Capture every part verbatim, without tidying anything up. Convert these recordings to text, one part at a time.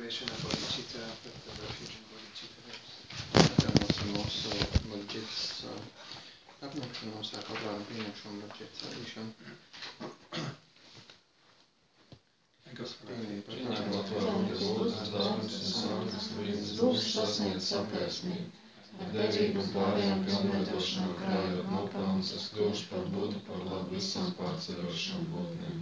Vaišana Bodhicitta, with the refuge in Bodhicitta. Atjaunosim mūsu bodhicitas apņemšanos ar atklājumu pieņemšanu, bodhicitas radīšanu. Pieņemot vārdu, kas lūdzu dāvāts un sākas, līdz būs sasniedz sapēsmību. Ar derību un pārējām pilnveidošanām krājot nopelnus, es kļūšu par būtu par labu visām pārceļošām būtnēm.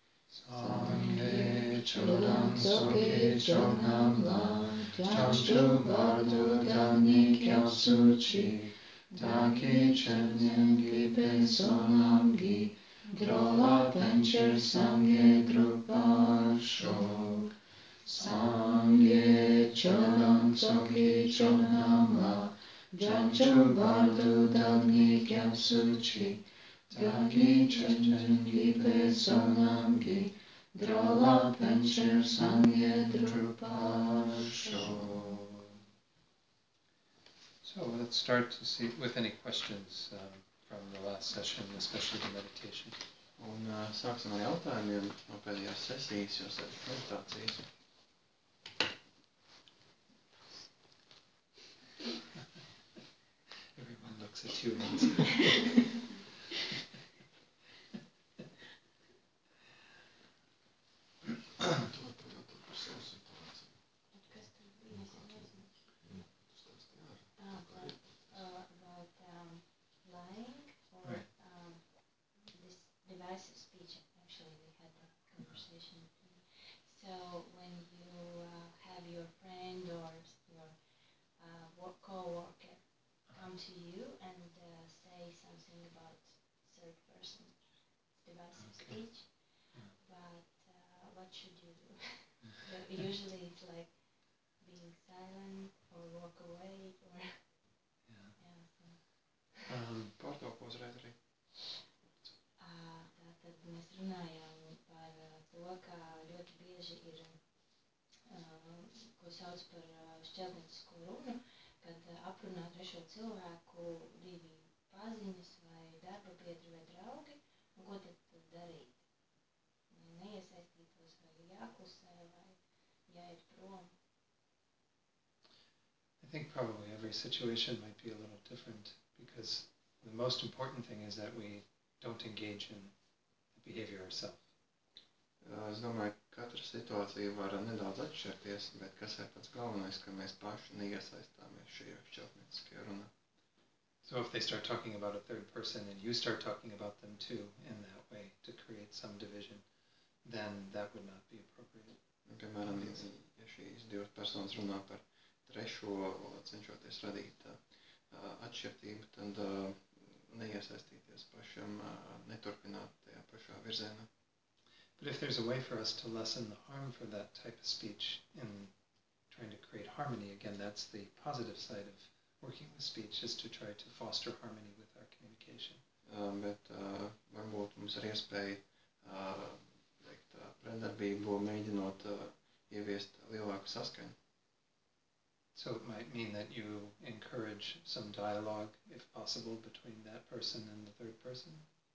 Sangye chodam soke chodam la, chanchu bardu dani kyapsu chi, taki chenyen gi pensonam gi, drola pencher sangye drupal shok. Sangye chodam soke chodam la, chanchu bardu dani kyapsu chi, taki chenyen gi pensonam gi, drola pencher sangye drupal shok. So let's start to see with any questions um, from the last session, especially the meditation. Un uh, sāksim ar jautājumiem no pēdējās sesijas, jo sevišķi meditācijas. Everyone looks at you and says, So when you uh, have your friend or your uh, work co-worker come to you and uh, say something about third person divisive Okay. speech, Yeah. but uh, what should you do? Usually it's like being silent or walk away or yeah. yeah. So. Um, Pārtauko uzreiz arī. Uh, tātad mēs runājām par uh, to, ka ļoti bieži ir, uh, ko sauc par uh, šķeltniecisko runu, kad uh, aprunā trešo cilvēku divi paziņas vai darba biedri vai draugi, un ko tad, tad darīt? Vai neiesaistītos, vai jāklusē, vai jāiet prom? I think probably every situation might be a little different because the most important thing is that we don't engage in the behavior ourselves. Es domāju, ka katra situācija var nedaudz atšķirties, bet kas ir pats galvenais, ka mēs paši neiesaistāmies šajā šķeltnieciskajā runā. So if they start talking about a third person and you start talking about them too in that way to create some division, then that would not be appropriate. Piemēram, ja šīs divas personas runā par trešo, cenšoties radīt uh, atšķirtību, tad uh, neiesaistīties pašam, uh, neturpināt tajā pašā virzienā. But if there's a way for us to lessen the harm for that type of speech in trying to create harmony, again, that's the positive side of working with speech, is to try to foster harmony with our communication. Uh, bet uh, varbūt mums ir iespēja uh, veikt uh, pretdarbību, mēģinot uh, ieviest lielāku saskaņu. So it might mean that you encourage some dialogue, if possible, between that person and the third person.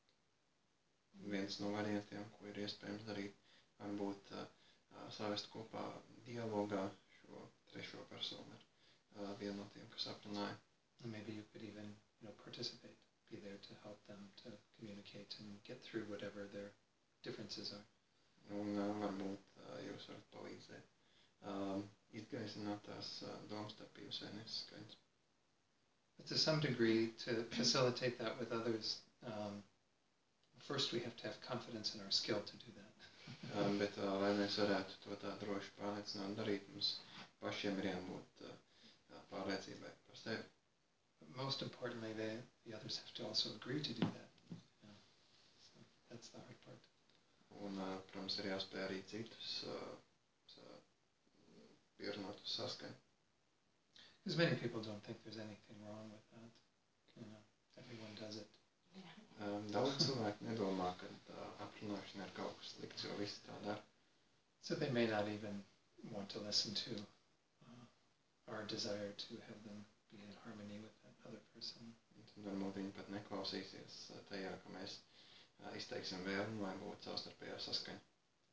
Viens no variantiem, ko ir iespējams darīt, varbūt uh, savest kopā dialogā šo trešo personu ar uh, vienu no tiem, kas aprunāja. And maybe you could even, you know, participate, be there to help them to communicate and get through whatever their differences are. Un uh, varbūt uh, jūs varat palīdzēt um, izgaisināt tās uh, domstarpības vai nesaskaņas. But to some degree, to facilitate that with others, um, first we have to have confidence in our skill to do that. um, bet, uh, lai mēs varētu to tā droši pārliecināt darīt, mums pašiem ir jābūt uh, pārliecībai par sevi. But most importantly, they, the others have to also agree to do that. Yeah. So that's the hard part. Un, uh, protams, ir jāspēj arī citus uh, pierunāt uz saskaņu. Because many people don't think there's anything wrong with that. You know, everyone does it. Um, daudz cilvēku nedomā, ka uh, aprunāšana ir kaut kas slikts, jo visi tā dara. So they may not even want to listen to uh, our desire to have them be in harmony with that other person. Un tad varbūt viņi pat neklausīsies tajā, ka mēs uh, izteiksim vēlmi, lai būtu savstarpējā saskaņa.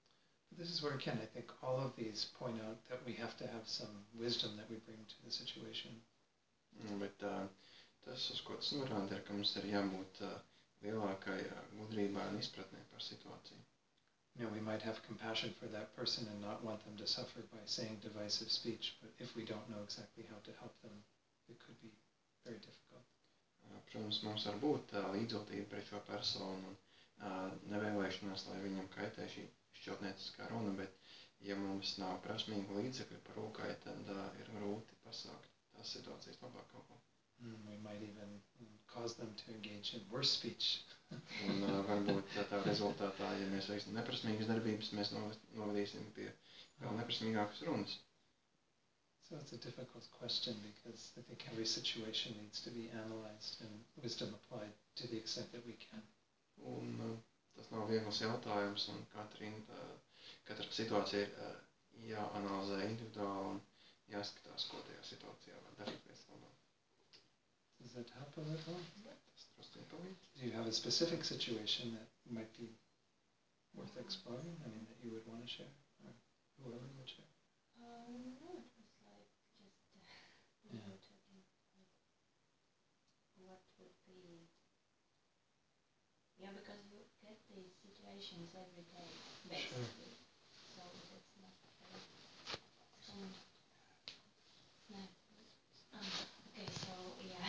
This is where, again, I think all of these point out that we have to have some wisdom that we bring to the situation. Mm, Bet uh, tas, uz ko tas norāda, ir, ka mums ir jābūt uh, lielākai uh, gudrībai un izpratnē par situāciju. You know, we might have compassion for that person and not want them to suffer by saying divisive speech, but if we don't know exactly how to help them, it could be very difficult. Uh, Protams, mums var būt uh, līdzjūtība pret šo personu un uh, nevēlēšanās, lai viņam kaitē šī šķautnieciskā runa, bet ja mums nav prasmīgu līdzekļu par rūkai, tad uh, ir grūti pasākt tās situācijas labāk kaut ko. Mm, we might even cause them to engage in worse speech. Un uh, varbūt uh, tā rezultātā, ja mēs veiksim neprasmīgas darbības, mēs noved- novadīsim pie vēl neprasmīgākas runas. So it's a difficult question because I think every situation needs to be analyzed and wisdom applied to the extent that we can. Un uh, tas nav viegls jautājums, un katra, uh, katra situācija ir uh, jāanalizē individuāli un jāskatās, ko tajā situācijā var darīt pēc labāk. Does that help a little? Tas drusku palīdz. Do you have a specific situation that might be worth exploring? I mean, that you would want to share, or whoever would share? Um, no, it was like just uh, we Yeah. were talking like what would be, yeah, because you get these situations every day basically, so that's not very. Um, no. Um, okay, so yeah.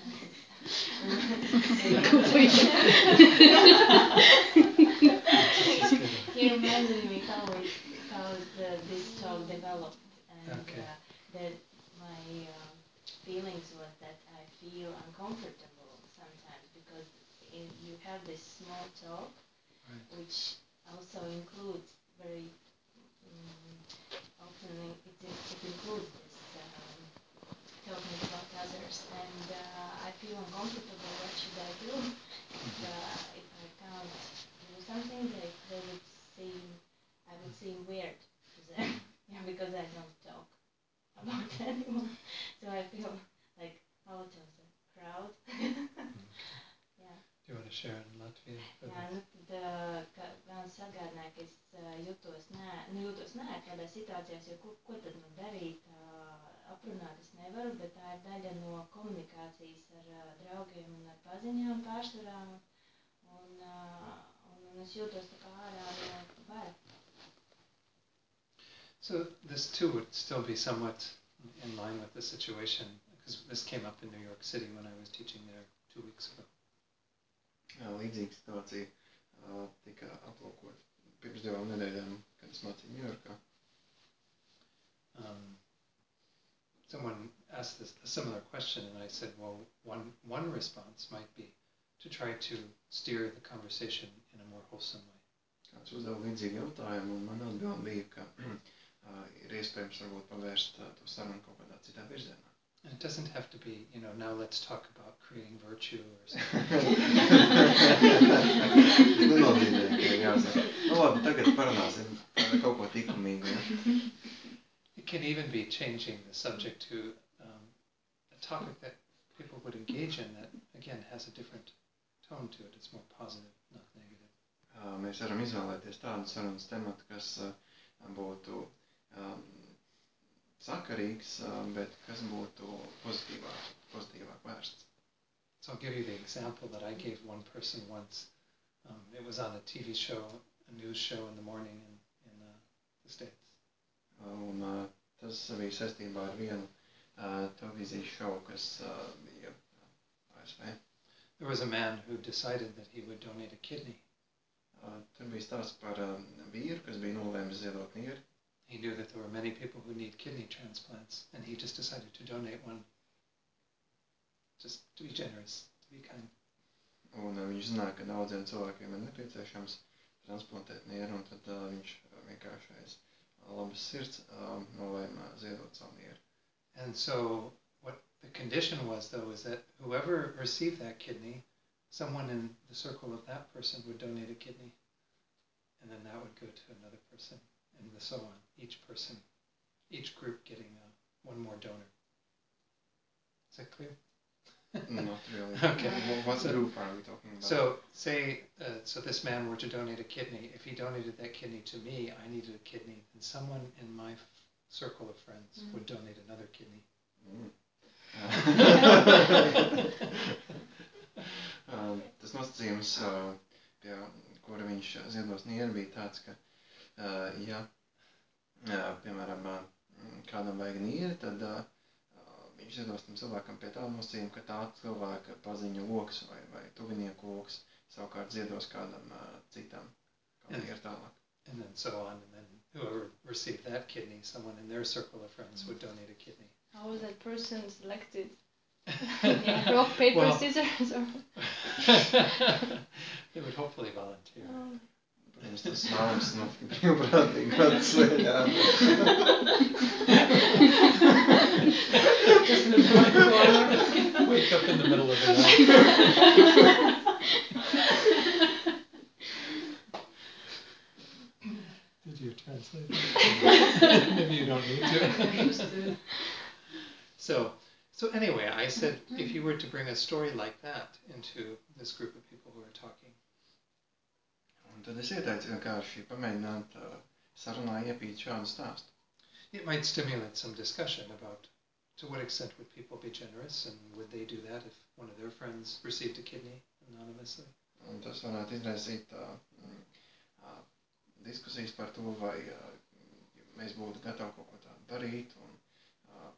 He reminded me how it, how the, this talk developed, and Okay. uh, that my um, feelings was that I feel uncomfortable sometimes because in, you have this small talk, Right. which also includes very um, often it, it, it includes this um, talking about others, and uh, I feel uncomfortable. What should I do if uh, if I can't do something? They they would seem I would seem weird to them, yeah, because I don't talk about anyone. So I feel like out of the crowd. Yeah. Do you want to share in Latvian? for Jā, this? nu tad kā Gans atgādināja, ka es uh, jutos, nē, nu, jūtos neērti kādās situācijās, jo ko, ko tad man darīt, uh, aprunāt es nevaru, bet tā ir daļa no komunikācijas ar uh, draugiem un ar paziņām pārsvarā, un, uh, un, un es jūtos tā kā ārā no bara. So this too would still be somewhat in line with the situation, because this came up in New York City when I was teaching there two weeks ago. Jā, līdzīga situācija uh, tika aplūkot pirms divām nedēļām, kad es mācīju Ņujorkā. Um, someone asked this, a similar question, and I said, well, one, one response might be to try to steer the conversation in a more wholesome way. Kāds uzdeva līdzīgu jautājumu, un man atbild bija, ka uh, ir iespējams varbūt pavērst uh, to sarunu kaut kādā citā virzienā. And it doesn't have to be, you know, now let's talk about creating virtue or something. Tas nenozīmē, ka ir jāsaka, nu labi, tagad parunāsim par kaut ko likumīgu. Ja? It can even be changing the subject to um, a topic that people would engage in that, again, has a different tone to it. It's more positive, not negative. Uh, mēs varam izvēlēties tādu sarunas tematu, kas uh, būtu um, sakarīgs, uh, bet kas būtu pozitīvāk, pozitīvāk vērsts. So I'll give you the example that I gave one person once. Um, it was on a T V show, a news show in the morning in, in uh, the States. Uh, un uh, tas bija saistībā ar vienu uh, televīzijas šovu, kas uh, bija uh, A S V. There was a man who decided that he would donate a kidney. Uh, tur bija stāsts par uh, vīru, kas bija nolēmis ziedot nieri. He knew that there were many people who need kidney transplants, and he just decided to donate one. Just to be generous, to be kind. Un uh, viņš zināja, ka daudziem cilvēkiem ir nepieciešams transplantēt nieri, un tad uh, viņš vienkārši aiz labas sirds uh, nolēma ziedot savu nieri. And so what the condition was, though, is that whoever received that kidney, someone in the circle of that person would donate a kidney, and then that would go to another person, and so on. Each person, each group getting uh, one more donor. Is that clear? Not really. Okay. What, what So- group are we talking about? So say, uh, so this man were to donate a kidney. If he donated that kidney to me, I needed a kidney, then someone in my f- circle of friends Mm. would donate another kidney. Mm. Um, tas nosacījums, uh, pie kura viņš ziedos nieru, bija tāds, ka, uh, ja, uh, piemēram, uh, kādam vajag nieri, tad uh, uh, viņš ziedos tam cilvēkam pie tāda nosacījuma, ka tā cilvēka paziņa loks vai, vai tuvinieku loks savukārt ziedos kādam uh, citam, kā And- nieru tālāk. And then so on. And then whoever received that kidney, someone in their circle of friends would donate a kidney. How was that person selected? Yeah. Rock, paper, Well- scissors? Or... They would hopefully volunteer. Oh. Protams, tas vēlams notika brīvprātīgi kāds svēļā. Just in the dark corner. Wake up in the middle of the night. Did you translate that? Maybe you don't need to. Used to. So, so anyway, I said, if you were to bring a story like that into this group of people who are talking, Un tad es ieteicu vienkārši pamēģināt uh, sarunā iepīt šādu stāstu. it might stimulate some discussion about to what extent would people be generous and would they do that if one of their friends received a kidney anonymously? Un tas varētu izraisīt uh, mm, uh, diskusijas par to, vai uh, mēs būtu gatavi kaut ko tādu darīt un uh,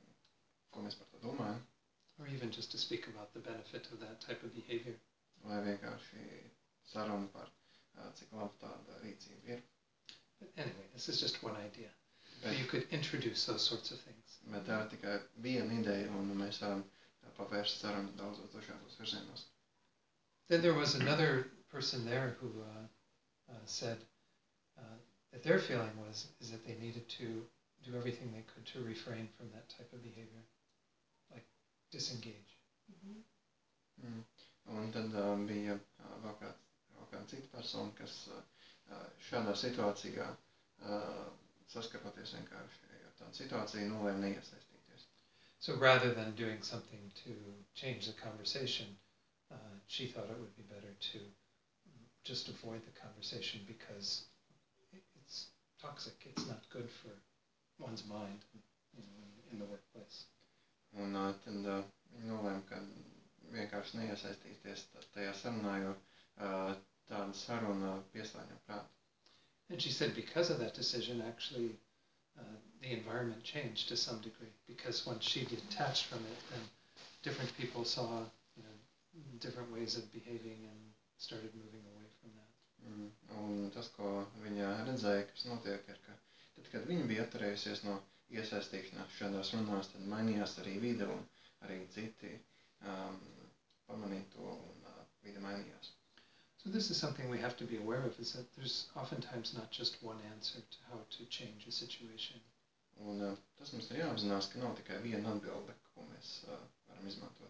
ko mēs par to domājam. Or even just to speak about the benefit of that type of behavior. Vai vienkārši saruna par uh, cik labi tāda rīcība ir. But anyway, this is just one idea. So Bet, you could introduce those sorts of things. bet tā ir tikai viena ideja un mēs varam uh, pavērst sarunu daudzos dažādos virzienos. Then there was another person there who uh, uh, said uh, that their feeling was is that they needed to do everything they could to refrain from that type of behavior, like disengage. Mhm. Mm. Un tad uh, bija uh, vēl, kāds, vēl kāda cita persona, kas uh, uh, šādā situācijā uh, saskaroties vienkārši ar tādu situāciju nolēma neiesaistīties. So rather than doing something to change the conversation, uh, she thought it would be better to just avoid the conversation because it- it's toxic. It's not good for one's mind, you know, in, in the workplace. Un uh, tad uh, viņi nolēma, ka vienkārši neiesaistīties t- tajā sarunā, jo uh, tāda saruna pieslēņo prātu. And she said because of that decision, actually, uh, the environment changed to some degree because once she detached from it, then different people saw, you know, different ways of behaving and started moving away from that. Mm. Un tas, ko viņa redzēja, kas notiek, ir, ka tad, kad viņa bija atturējusies no iesaistīšanās šādās runās, tad mainījās arī vide un arī citi um, pamanīja to un uh, vide mainījās. So this is something we have to be aware of, is that there's oftentimes not just one answer to how to change a situation. Un uh, tas mums ir jāapzinās, ka nav tikai viena atbilde, ko mēs uh, varam izmantot.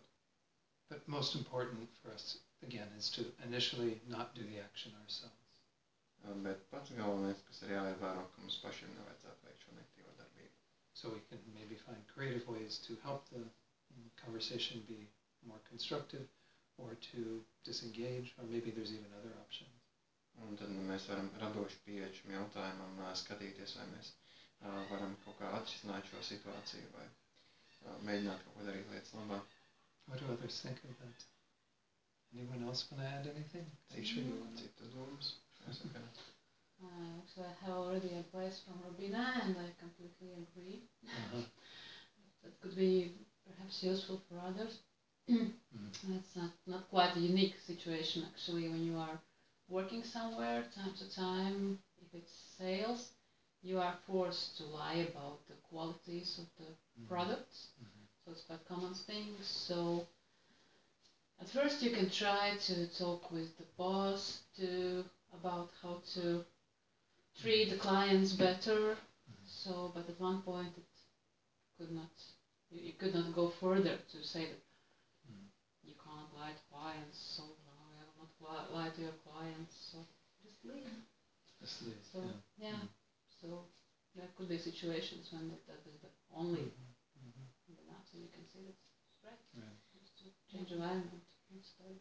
But most important for us, again, is to initially not do the action ourselves. Uh, bet pats galvenais, kas ir jāievēro, ka mums pašiem nevajadzētu veikt šo negatīvo darbību. So we can maybe find creative ways to help the mm, conversation be more constructive or to disengage, or maybe there's even other options. Un tad nu, mēs varam radoši pieeja šim jautājumam, uh, skatīties, vai mēs uh, varam kaut kā atrisināt šo situāciju vai uh, mēģināt kaut ko darīt lietas labā. What do others think of that? Anyone else want to add anything? I'm sure you want to. Citas domas šajā sakarā. Uh, actually, I have already advice from Robina, and I completely agree. Uh-huh. That could be perhaps useful for others. Mm. It's not, not quite a unique situation, actually, when you are working somewhere time to time. If it's sales, you are forced to lie about the qualities of the Mhm. products. Mhm. So it's quite common thing. So at first you can try to talk with the boss to about how to treat the clients better. So, but at one point it could not, you, you could not go further to say that Mm. you can't lie to clients. So no, I will not lie, lie to your clients. So just leave. Just leave, So yeah. yeah. So there could be situations when that, that is the only Mhm. the maps, and you can see that's right. Right. Just to change environment. That's the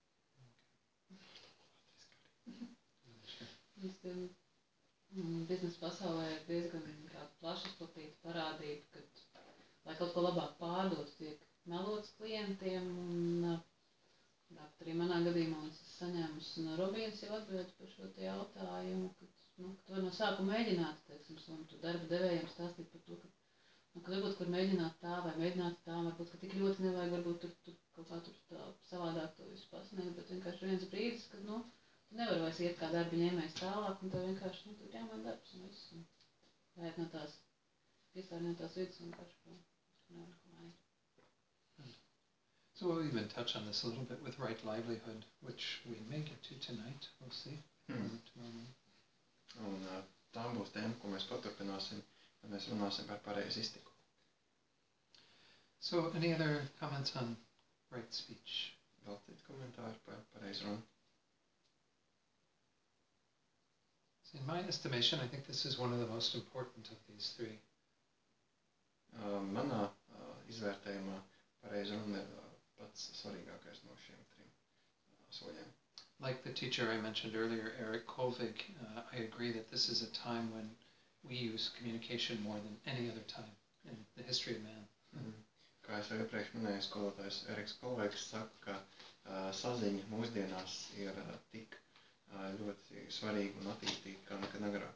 Mums gan mm, biznesa pasaulē ir diezgan tāda plaša izplatīta parādība, ka, lai kaut ko labāk pārdotu, tiek melots klientiem, un tāpat arī manā gadījumā es esmu saņēmusi no Robīnas jau atbildi par šo te jautājumu, ka, nu, ka tu vari no sākuma mēģināt, teiksim, un tu darba devējiem stāstīt par to, ka, nu, ka varbūt, kur mēģināt tā vai mēģināt tā, varbūt, ka tik ļoti nevajag, varbūt tur, tur kaut kā tur tā savādāk to visu pasniegt, bet vienkārši viens brīdis, kad, nu, tu nevar vairs iet kā darba ņēmējs tālāk, un tev vienkārši, nu, tur jāmaina darbs un viss, un vajag no tās piesārņotās vidas un vienkārši, ka tur nevar neko mainīt. So we'll even touch on this a little bit with right livelihood, which we may get to tonight, we'll see, Hmm. or tomorrow morning. Un ā, tā būs tēma, ko mēs paturpināsim, kad mēs runāsim par pareizu iztiku. So any other comments on right speech? Vēl citi komentāri par pareizu runu? So in my estimation, I think this is one of the most important of these three. Ā, Manā ā, izvērtējumā pareizu runa ir ā, pats svarīgākais no šiem trim ā, soļiem. Like the teacher I mentioned earlier, Eric Kolvig, uh, I agree that this is a time when we use communication more than any other time in the history of man. Mhm. Kā es jau iepriekš minēju, skolotājs Eriks Kolveigs saka, ka ā, saziņa mūsdienās ir ā, tik ā, ļoti svarīga un attīstīta kā nekad agrāk.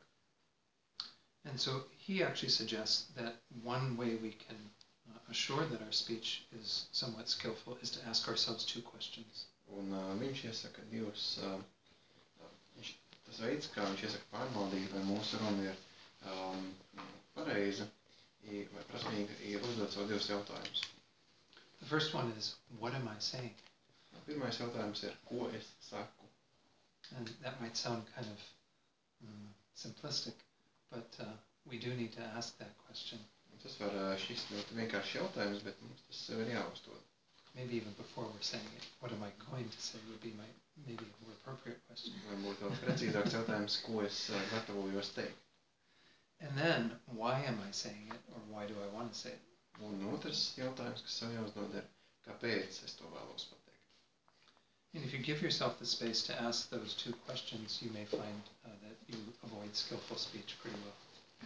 And so he actually suggests that one way we can uh, assure that our speech is somewhat skillful is to ask ourselves two questions. Un ā, viņš iesaka divus, ā, ā, viņš, tas veids, kā viņš iesaka pārbaudīt, vai mūsu runa ir um, pareiza i- vai prasmīga, ir uzdot sev divus jautājumus. The first one is, what am I saying? Pirmais jautājums ir, ko es saku? And that might sound kind of mm, simplistic, but uh, we do need to ask that question, Un tas var ā, šis ļoti vienkāršs jautājums, bet mums tas sev ir jāuzdod. maybe even before we're saying it. What am I going to say would be my maybe a more appropriate question. Varbūt vēl precīzāks jautājums, ko es ā, gatavojos teikt. And then, why am I saying it, or why do I want to say it? Un otrs jautājums, kas sev jāuzdod, ir, kāpēc es to vēlos pateikt. And if you give yourself the space to ask those two questions, you may find uh, that you avoid skillful speech pretty well.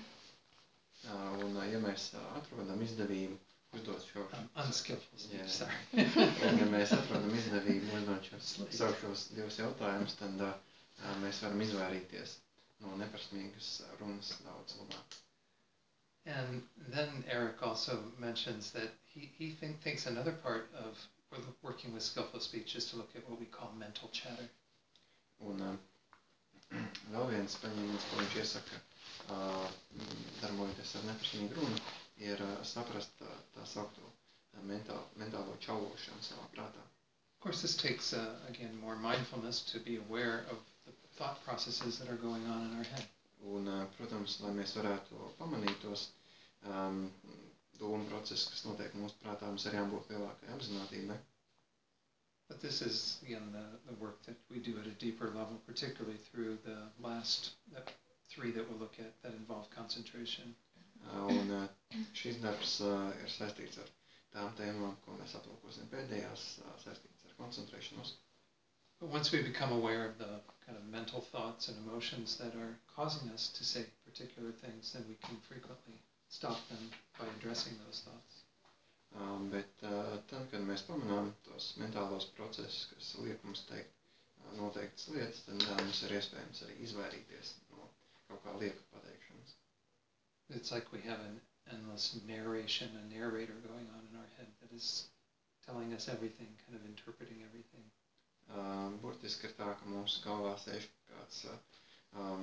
Ā, Un, ā, ja mēs ā, atrodam izdevību uzdot šo, Um, unskillful speech, Yeah. sorry. un ja mēs atrodam izdevību uzdot šos, sev šos divus jautājumus, tad ā, ā, mēs varam izvairīties no neprasmīgas ā, runas daudz labāk. And then Eric also mentions that he, he think, thinks another part of working with skillful speech is to look at what we call mental chatter. Un ā, vēl viens paņēmiens, ko viņš iesaka, ā, darbojoties ar neprasmīgu runu, ir ā, saprast tā, tā saukto ā, mentālo, mentālo čaulošanu savā prātā. Of course, this takes, uh, again, more mindfulness to be aware of the thought processes that are going on in our head. Un, ā, protams, lai mēs varētu pamanīt tos um, domu procesus, kas notiek mūsu prātā, mums ir jābūt lielākai apzinātībai. But this is, again, the, the work that we do at a deeper level, particularly through the last that three that we'll look at that involve concentration. Ā, Un ā, šis darbs ā, ir saistīts ar tām tēmām, ko mēs aplūkosim pēdējās, ā, saistīts ar koncentrēšanos. But once we become aware of the kind of mental thoughts and emotions that are causing us to say particular things, then we can frequently stop them by addressing those thoughts. Ā, Bet ā, tad, kad mēs pamanām tos mentālos procesus, kas liek mums teikt ā, noteiktas lietas, tad ā, mums ir iespējams arī izvairīties no kaut kā lieka pateikšanas. It's like we have an endless narration, a narrator going on in our head that is telling us everything, kind of interpreting everything. Ā, Burtiski ir tā, ka mums galvā sēž kāds ā, um,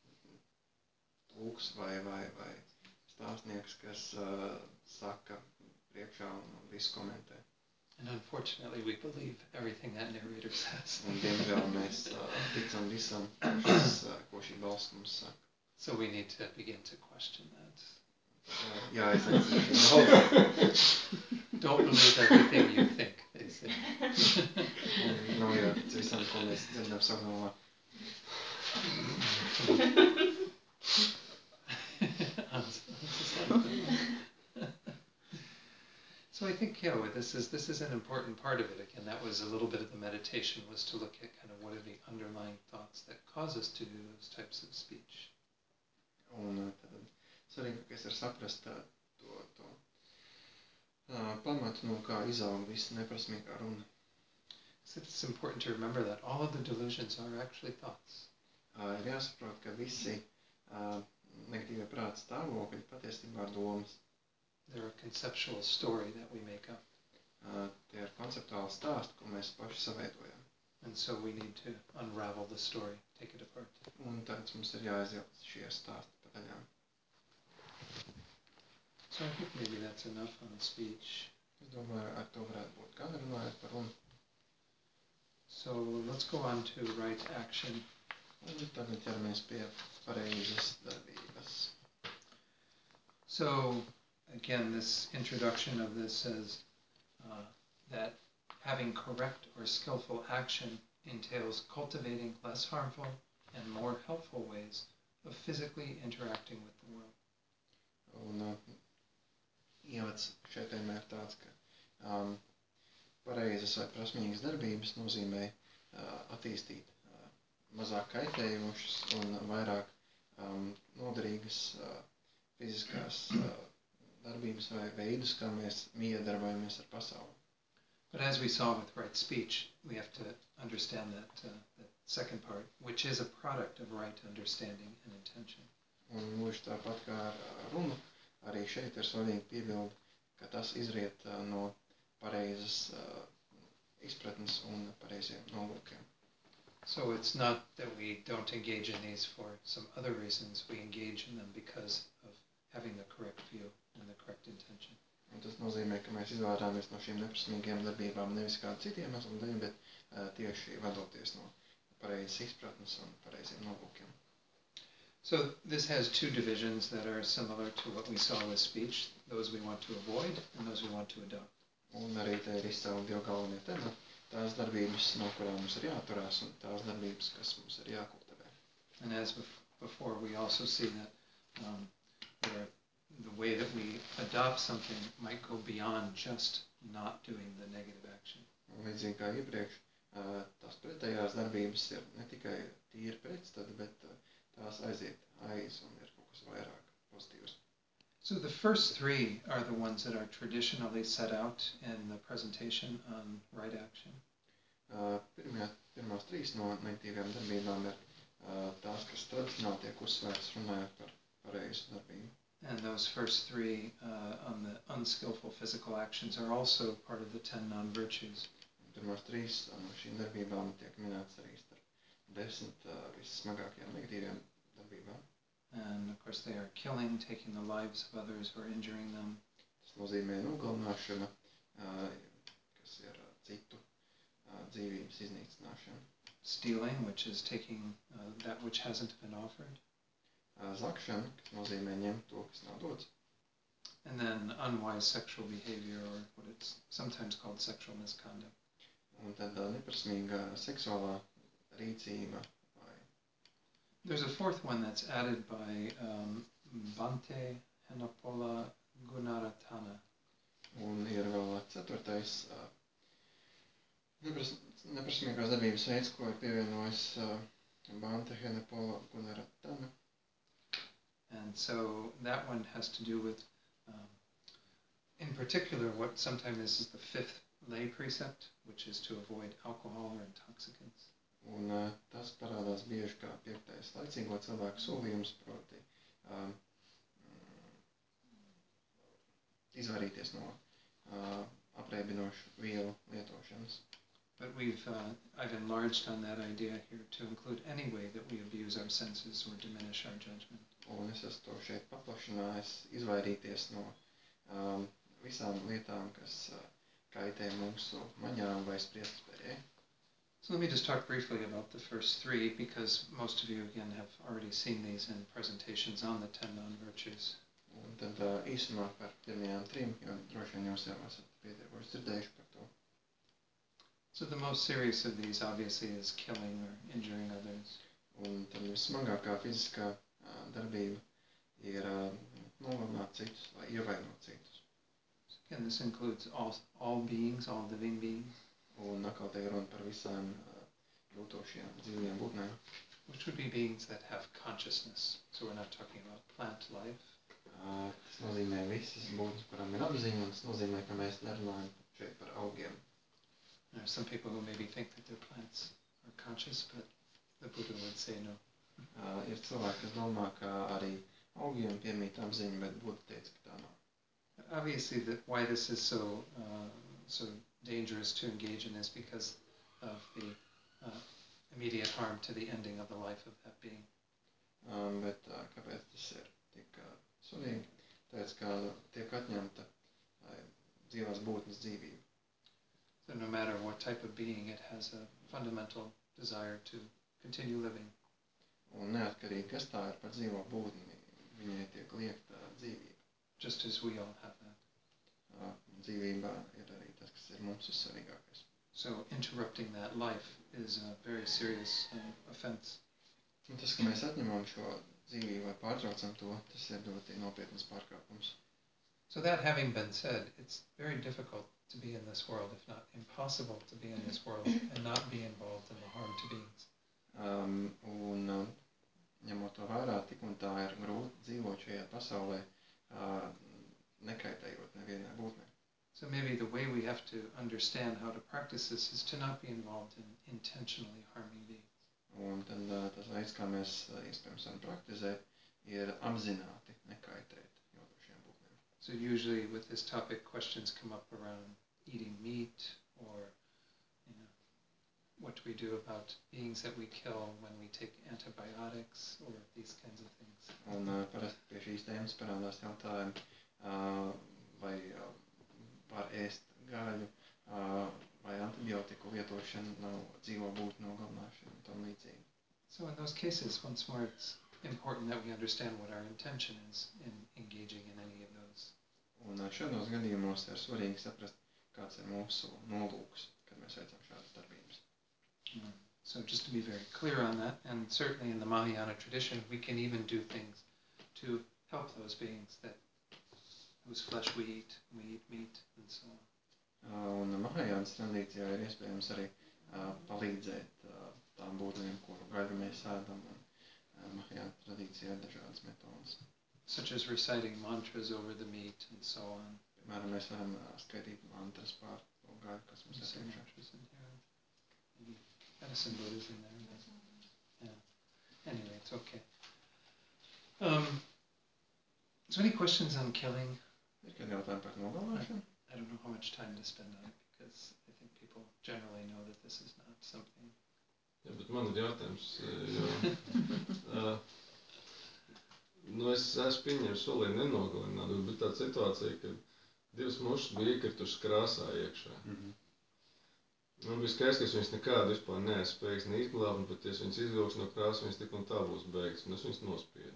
tūks vai, vai, vai stāstnieks, kas uh, saka priekšā un visu komentē. And unfortunately, we believe everything that narrator says. Un, diemžēl, mēs uh, ticam visam, šis, uh, ko šī balss mums saka. So we need to begin to question that. Uh, jāizlaiž šī balss. Don't believe everything you think they say. Un nav jātic visam, ko mēs dzirdam savā galvā. Hans- Hans is like that. So I think, yeah, well, this is this is an important part of it. Again, that was a little bit of the meditation, was to look at kind of what are the underlying thoughts that cause us to do those types of speech. Un tad svarīgākais ir saprast uh, to, to uh, pamatu, no kā izaug visa neprasmīgā runa. So it's important to remember that all of the delusions are actually thoughts. Uh, ir jāsaprot, ka visi uh, negatīvie prāta stāvokļi patiesībā ir domas. They're a conceptual story that we make up. Uh, tie ir konceptuāli stāsti, ko mēs paši saveidojam. And so we need to unravel the story, take it apart. Un tāpēc mums ir jāizjauc šie stāsti pa daļām. So I think maybe that's enough on speech. Es domāju, ar to varētu būt gan runājot par runu. So let's go on to right action. Un tagad ķeramies pie pareizas darbības. So again, this introduction of this says uh, that having correct or skillful action entails cultivating less harmful and more helpful ways of physically interacting with the world. Un uh, ievads šai tēmai ir tāds, ka um, pareizas vai prasmīgas darbības nozīmē uh, attīstīt uh, mazāk kaitējošas un vairāk um, noderīgas uh, fiziskās uh, darbības vai veidus, kā mēs miedarbojamies ar pasauli. But as we saw with right speech, we have to understand that, uh, that second part, which is a product of right understanding and intention. Un gluži tāpat kā ar runu, arī šeit ir svarīgi piebildi, ka tas izriet uh, no pareizas uh, izpratnes un pareiziem nolūkiem. So it's not that we don't engage in these for some other reasons, we engage in them because of having the correct view and the correct intention. Un tas nozīmē, ka mēs izvērāmies no šīm neprasmīgiem darbībām nevis kādu citiem iemeslu dēļ, bet uh, tieši vadoties no pareizas izpratnes un pareiziem nolūkiem. So this has two divisions that are similar to what we saw with speech, those we want to avoid and those we want to adopt. Un arī te ir izcēlumi divi galvenie temati, tās darbības, no kurām mums ir jāturās, un tās darbības, kas mums ir jākultivē. And as before, we also see that um, there, the way that we adopt something might go beyond just not doing the negative action. Un līdzīgi kā iepriekš, uh, tās pretējās darbības ir ne tikai tīri pretstati, bet uh, tās aiziet aiz un ir kaut kas vairāk pozitīvs. So the first three are the ones that are traditionally set out in the presentation on right action. Uh, pirmie, pirmās trīs no negatīvām darbībām ir uh, tās, kas tradicionāli tiek uzsvērtas runājot par pareizu darbību. And those first three uh, on the unskillful physical actions are also part of the ten non-virtues. Un pirmās trīs no šīm darbībām tiek minētas arī starp desmit uh, vissmagākajām negatīvām darbībām. And of course they are killing, taking the lives of others or injuring them. Tas nozīmē nogalināšana, uh, kas ir uh, citu uh, dzīvības iznīcināšana. Stealing, which is taking uh, that which hasn't been offered. Uh, zakšana, kas nozīmē ņemt to, kas nav dots. And then unwise sexual behavior, or what it's sometimes called sexual misconduct. Un tad uh, neprasmīga seksuālā rīcība. Vai... There's a fourth one that's added by um, Bhante Henapola Gunaratana. Un ir vēl ceturtais uh, nepras, neprasmīgās darbības veids, ko ir pievienojis uh, Bhante Henapola Gunaratana. And so that one has to do with, um, in particular, what sometimes is the fifth lay precept, which is to avoid alcohol or intoxicants. Un uh, tas parādās bieži kā piektais laicīgo cilvēku solījums, proti um, izvairīties no uh, apreibinošu vielu lietošanas. But we've, uh, I've enlarged on that idea here to include any way that we abuse our senses or diminish our judgment. Un es esmu to šeit paplašinājis, izvairīties no um, visām lietām, kas uh, kaitē mūsu maņām vai spriedzspējai. So let me just talk briefly about the first three, because most of you, again, have already seen these in presentations on the ten non-virtues. Un tad uh, īsumā par pirmajām trim, jo droši vien jūs jau esat pietiekoši dzirdējuši par to. So the most serious of these, obviously, is killing or injuring others. Un tad vismagākā fiziskā uh, darbība ir uh, nogalināt citus vai ievainot citus. And this includes all, all beings, all living beings. Un atkal te ir runa par visām uh, jūtošajām dzīvajām būtnēm. Which would be beings that have consciousness. So we're not talking about plant life. Uh, tas nozīmē visas būtnes, kurām ir apziņa, un tas nozīmē, ka mēs nerunājam šeit par augiem. There are some people who maybe think that their plants are conscious, but the Buddha would say no. Uh, ir cilvēki, kas domā, ka arī augiem piemīt apziņa, bet Buddha teica, ka tā nav. But obviously, that why this is so uh, so dangerous to engage in is because of the uh, immediate harm to the ending of the life of that being. Um, bet uh, kāpēc tas ir tik uh, svarīgi? Tāpēc, ka tiek atņemta uh, dzīvās būtnes dzīvība. So no matter what type of being, it has a fundamental desire to continue living. Un neatkarīgi, kas tā ir par dzīvo būtni, viņai tiek liekta dzīvība. Just as we all have that. Uh, dzīvībā ir arī tas, kas ir mums vissvarīgākais. So interrupting that life is a very serious uh, offense. Un tas, ka mēs atņemam šo dzīvību vai pārtraucam to, tas ir ļoti nopietnas pārkāpums. So that having been said, it's very difficult to be in this world, if not impossible to be in this world and not be involved in the harm to beings. Um, un um, ņemot to vērā, tik un tā ir grūti dzīvot šajā pasaulē, uh, nekaitējot nevienai būtnei. So maybe the way we have to understand how to practice this is to not be involved in intentionally harming beings. Un tad uh, tas veids, kā mēs uh, iespējams varam praktizēt, ir apzināti nekaitēt jūtošajām būtnēm. So usually with this topic, questions come up around eating meat or, you know, what do we do about beings that we kill when we take antibiotics or these kinds of things. Un uh, parasti pie šīs tēmas parādās jautājumi, uh, vai uh, var ēst gaļu, uh, vai antibiotiku lietošana nav dzīvo būtņu nogalināšana un tam līdzīgi. So in those cases, once more, it's important that we understand what our intention is in engaging in any of those. Un uh, šādos gadījumos ir svarīgi saprast, kāds ir mūsu nolūks, kad mēs veicam šādas darbības. Mm. So just to be very clear on that, and certainly in the Mahayana tradition, we can even do things to help those beings that whose flesh we eat, we eat meat, and so on. Uh, un Mahajānas tradīcijā ir iespējams arī uh, palīdzēt uh, tām būtnēm, kuru gaļu mēs ēdam, un uh, Mahajānas tradīcijā ir dažādas metodas. Such as reciting mantras over the meat and so on. Piemēram, mēs varam uh, skaitīt mantras pār to gaļu, kas mums ir Some priekšā. mantras in here. Maybe medicine Buddha's in there. But, yeah. Anyway, it's okay. Um, so any questions on killing? Ir kādi jautājumi par nogalināšanu? I don't know how much time to spend on it because I think people generally know that this is not something. Jā, bet man ir jautājums, jo uh, nu es esmu pieņēmis solījumu nenogalināt, bet tāda situācija, ka divas mušas bija iekritušas krāsā iekšā. Mm-hmm. Man bija skaidrs, ka es viņas nekādu vispār neesmu spējīgs ne izglābt, un pat ja es viņas izvilkšu no krāsas, viņas tik un tā būs beigts, un es viņas nospiedu.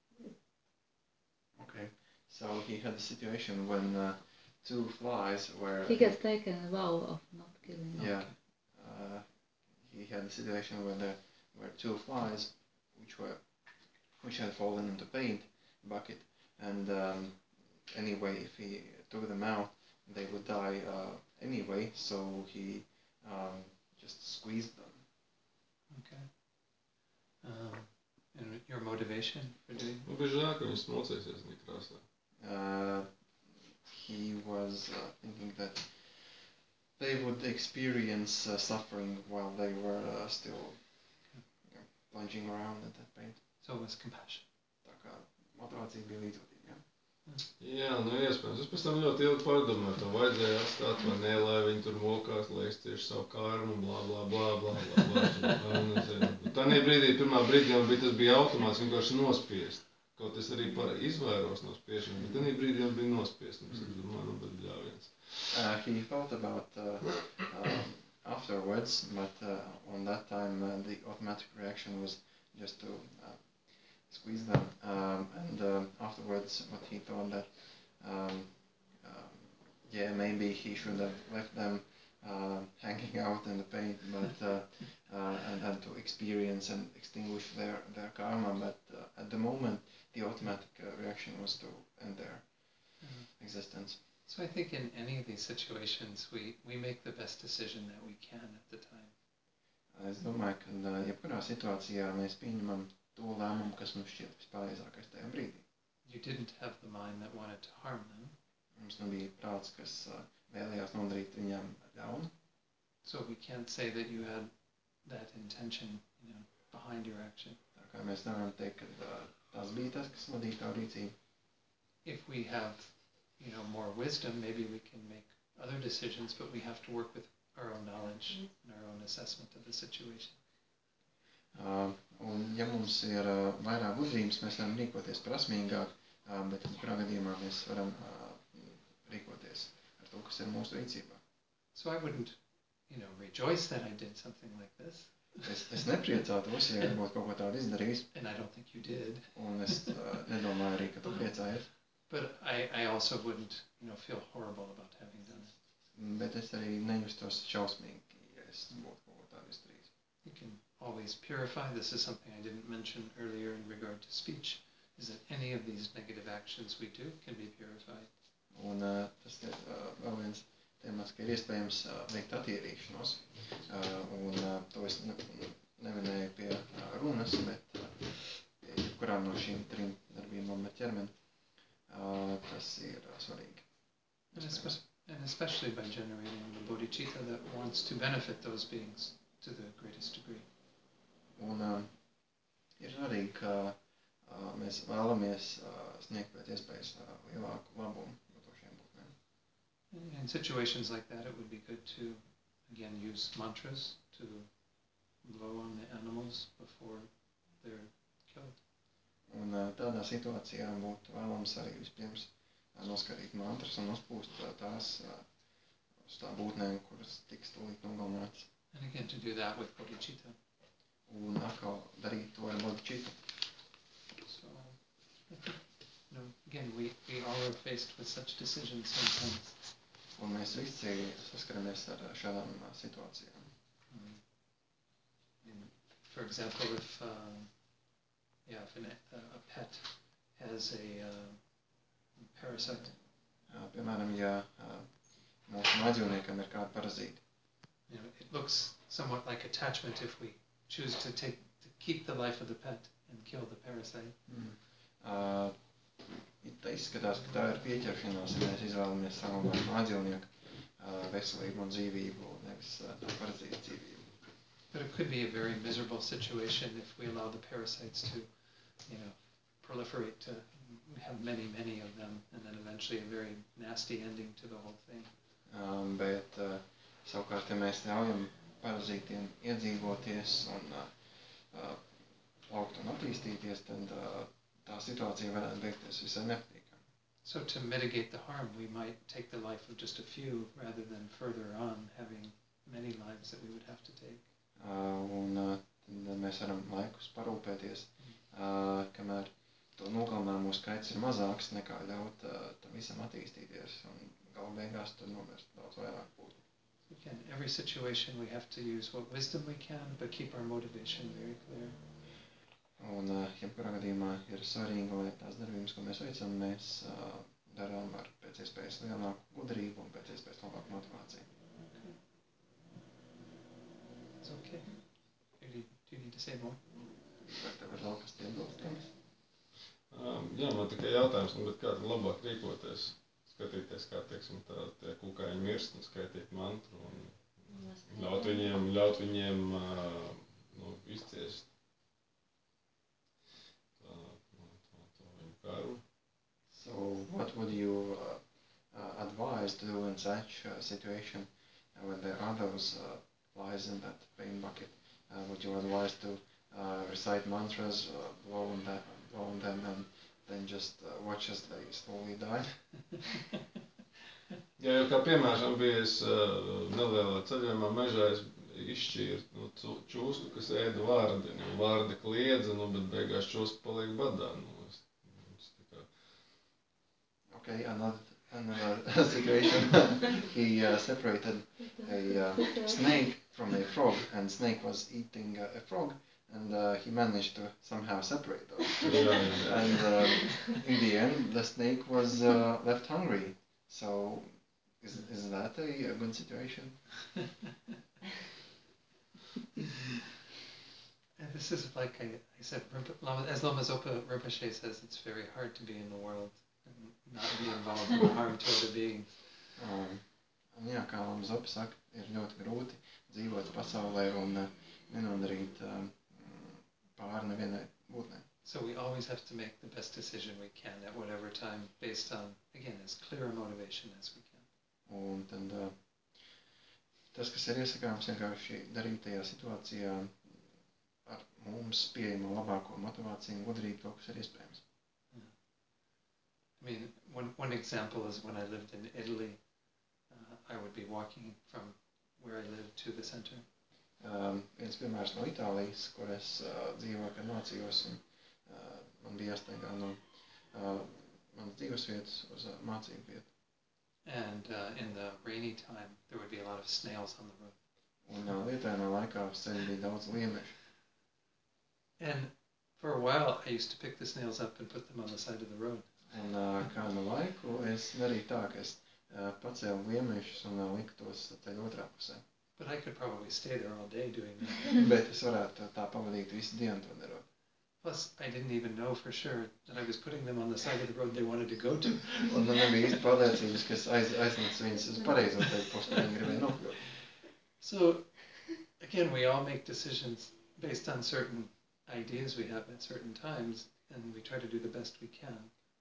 Okay. So he had a situation when uh, two flies were... He has taken a vow of not killing. Yeah. Uh, he had a situation where there were two flies which were which had fallen into paint bucket, and um, anyway, if he took them out, they would die uh, anyway. So he um, just squeezed them. Okay. Um, and your motivation for doing Man bija žēl, ka viņas mocēsies viņa krāsā. Uh, he was uh, thinking that they would experience uh, suffering while they were uh, still you know, plunging around at that paint. So it was compassion. Tā kā motivācija bija līdzjūtība, jā. Jā, nu iespējams. Es pēc tam ļoti ilgi pārdomāju, to vajadzēja atstāt vai nē, lai viņi tur mokās, lai es tieši savu kārmu, blā, blā, blā, blā, blā, blā, blā. Tanī brīdī, pirmā brīdī man bija tas bija automāts vienkārši nospiest. Kaut es arī par izvairos no spiešanas, bet tanī brīdī man bija nospiest, un es domāju, nu, bet bļāviens. Uh, he thought about uh, um, afterwards, but uh, on that time uh, the automatic reaction was just to uh, squeeze them, um, and uh, afterwards what he thought that um, um, yeah, maybe he should have left them uh, hanging out in the paint, but uh, uh, and, and to experience and extinguish their, their karma, but uh, at the moment the automatic uh, reaction was to end their Mm-hmm. existence. So I think in any of these situations, we, we make the best decision that we can at the time. Es domāju, ka uh, jebkurā situācijā mēs pieņemam to lēmumu, kas mums šķiet vispareizākais tajā brīdī. You didn't have the mind that wanted to harm them. Mums nebija prāts, kas uh, vēlējās nodarīt viņam ļaunu. So we can't say that you had that intention, you know, behind your action. Tā kā mēs nevaram teikt, ka uh, tas bija tas, kas vadīja tavu rīcību. If we have, you know, more wisdom, maybe we can make other decisions, but we have to work with our own knowledge and our own assessment of the situation. Uh, un ja mums ir uh, vairāk gudrības, mēs varam rīkoties prasmīgāk, uh, bet kurā gadījumā mēs varam uh, rīkoties ar to, kas ir mūsu rīcībā. So I wouldn't, you know, rejoice that I did something like this. Es, es nepriecātos, ja būtu kaut ko tādu izdarījis, And I don't think you did. un es uh, nedomāju arī, ka tu priecājies. But I, I also wouldn't, you know, feel horrible about having done it. Bet es arī nejustos šausmīgi, ja es būtu kaut ko tādu izdarījis. You can always purify. This is something I didn't mention earlier in regard to speech, is that any of these negative actions we do can be purified. Un uh, tas ir uh, vēl viens temats, ka ir iespējams uh, veikt attīrīšanos. Uh, un uh, to es ne, nevinēju pie uh, runas, bet uh, pie jebkurām no šīm trim darbībām ar ķermeni. Uh, tas ir uh, svarīgi. And, espe and especially by generating the bodhicitta that wants to benefit those beings to the greatest degree. Un uh, ir svarīgi, ka uh, mēs vēlamies uh, sniegt pēc iespējas uh, lielāku labumu dotošiem būtnēm. In, in situations like that, it would be good to, again, use mantras to blow on the animals before they're killed. Un uh, tādā situācijā būtu vēlams arī vispirms uh, noskarīt mantras un uzpūst uh, tās uh, uz tā būtnēm, kuras tiks tūlīt nogalinātas. And again, to do that with bodhicitta. Un atkal darīt to ar bodhicitu. So, I think, you know, again, we, we all are faced with such decisions sometimes. Un mēs visi saskaramies ar šādām uh, situācijām. Um, and for example, if um, yeah, if an, uh, a pet has a uh, parasite, Uh, piemēram, ja uh, mūsu mājdzīvniekam ir kāda parazīta, you know, it looks somewhat like attachment if we choose to take to keep the life of the pet and kill the parasite. mm. uh, tā izskatās, ka tā ir pieķeršanās, ja mēs izvēlamies saglabāt mājdzīvnieku uh, veselību un dzīvību, nevis uh, tā parazīta dzīvību. But it could be a very miserable situation if we allow the parasites to, you know, proliferate, to have many, many of them, and then eventually a very nasty ending to the whole thing. Um, bet uh, savukārt, ja mēs ļaujam parazītiem iedzīvoties un uh, uh, augt un attīstīties, tad uh, tā situācija varētu beigties visai nepatīkami. So to mitigate the harm, we might take the life of just a few rather than further on having many lives that we would have to take. Uh, un uh, tad mēs varam laikus parūpēties, uh, kamēr to nogalināmo skaits ir mazāks nekā ļaut uh, tam visam attīstīties, un galu beigās tur nomirst daudz vairāk būtu. Again, every situation we have to use what wisdom we can, but keep our motivation very clear. Un uh, jebkurā gadījumā ir svarīgi, lai tās darbības, ko mēs veicam, mēs uh, darām ar pēc iespējas lielāku gudrību un pēc iespējas labāku motivāciju. It's okay. Do you, do you need to say more? Vai tev ir vēl kas piebilst? Um, jā, man tikai jautājums, nu, bet kā tad labāk rīkoties? Skatīties, kā, teiksim, tā, tie kukaiņi mirst un skaitīt mantru un ļaut viņiem, ļaut viņiem uh, nu, izciest tā, no, to, to viņu karu. So what would you uh, uh, advise to do in such a situation uh, when there are those uh, lies in that pain bucket? Uh, would you advise to uh, recite mantras, uh, blow, on that, blow on them, and then just uh, watch as they slowly die? Jā, jau kā piemēram bija es uh, nelielā ceļojumā mežā, es izšķīru nu, čūsku, kas ēda vārdi, nu, vārdi kliedza, nu, bet beigās čūska paliek badā. Nu, es, es tā kā... Okay, another, another situation. He uh, separated a uh, snake from a frog, and snake was eating uh, a frog, and uh, he managed to somehow separate those. Jā, jā, jā. And uh, in the end, the snake was uh, left hungry. So, is, is that a, a good situation? And this is like I, I said, as Lama Zopa Rinpoche says, it's very hard to be in the world and not be involved in harm to other beings. Um, jā, kā Lama Zopa saka, ir ļoti grūti dzīvot pasaulē un uh, nenodarīt um, pāri nevienai būtnei. So we always have to make the best decision we can at whatever time, based on, again, as clear a motivation as we can. Un tad uh, tas, kas ir iesakāms, vienkārši darīt tajā situācijā ar mums pieejamo labāko motivāciju un gudrību to, kas ir iespējams. Yeah. I mean, one, one example is when I lived in Italy, uh, I would be walking from where I lived to the center. Um, viens piemērs no Itālijas, kur es uh, dzīvoju, kad mācījos, un uh, man bija jāsteigā no uh, manas dzīves vietas uz uh, mācību vietu. And uh, in the rainy time, there would be a lot of snails on the road. Un uh, lietainā laikā uz ceļa bija daudz liemešu. And for a while, I used to pick the snails up and put them on the side of the road. Un uh, kādu laiku es darīju tā, ka es uh, pacēlu liemešus un uh, liku tos ceļa otrā pusē. But I could probably stay there all day doing that. Bet es varētu tā pavadīt visu dienu to darot. Plus, I didn't even know for sure that I was putting them on the side of the road they wanted to go to. Un man nebija īsti pārliecības, ka es aiz, aiznesu viņus uz pareizo ceļu pusi, kur viņi gribēja nokļūt. So, again, we all make decisions based on certain ideas we have at certain times, and we try to do the best we can.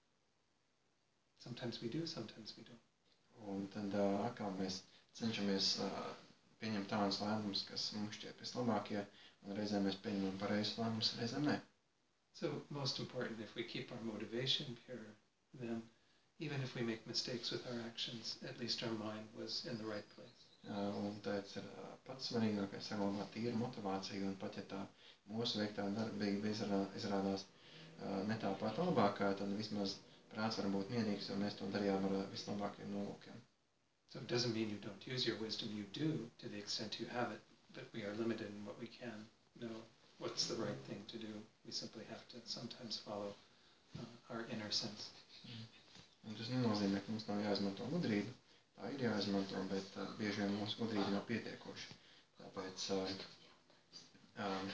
Sometimes we do, sometimes we don't. Un tad uh, atkal mēs cenšamies uh, pieņemt tādus lēmumus, kas mums šķiet vislabākie, un reizēm mēs pieņemam pareizus lēmumus, reizēm ne. So most important, if we keep our motivation pure, then even if we make mistakes with our actions, at least our mind was in the right place. Uh, un tāds ir uh, pats svarīgākais saglabāt tīru motivāciju, un pat ja tā mūsu veiktā darbība izrā, izrādās uh, ne tā pat labākā, tad vismaz prāts var būt mierīgs, jo mēs to darījām ar vislabākiem nolūkiem. So it doesn't mean you don't use your wisdom, you do to the extent you have it, but we are limited in what we can know, what's the right thing to do. We simply have to sometimes follow uh, our inner sense. Un tas nenozīmē, ka mums nav jāizmanto gudrība, tā ir jāizmanto, bet uh, bieži vien mūsu gudrība nav pietiekoša. Tāpēc uh, uh,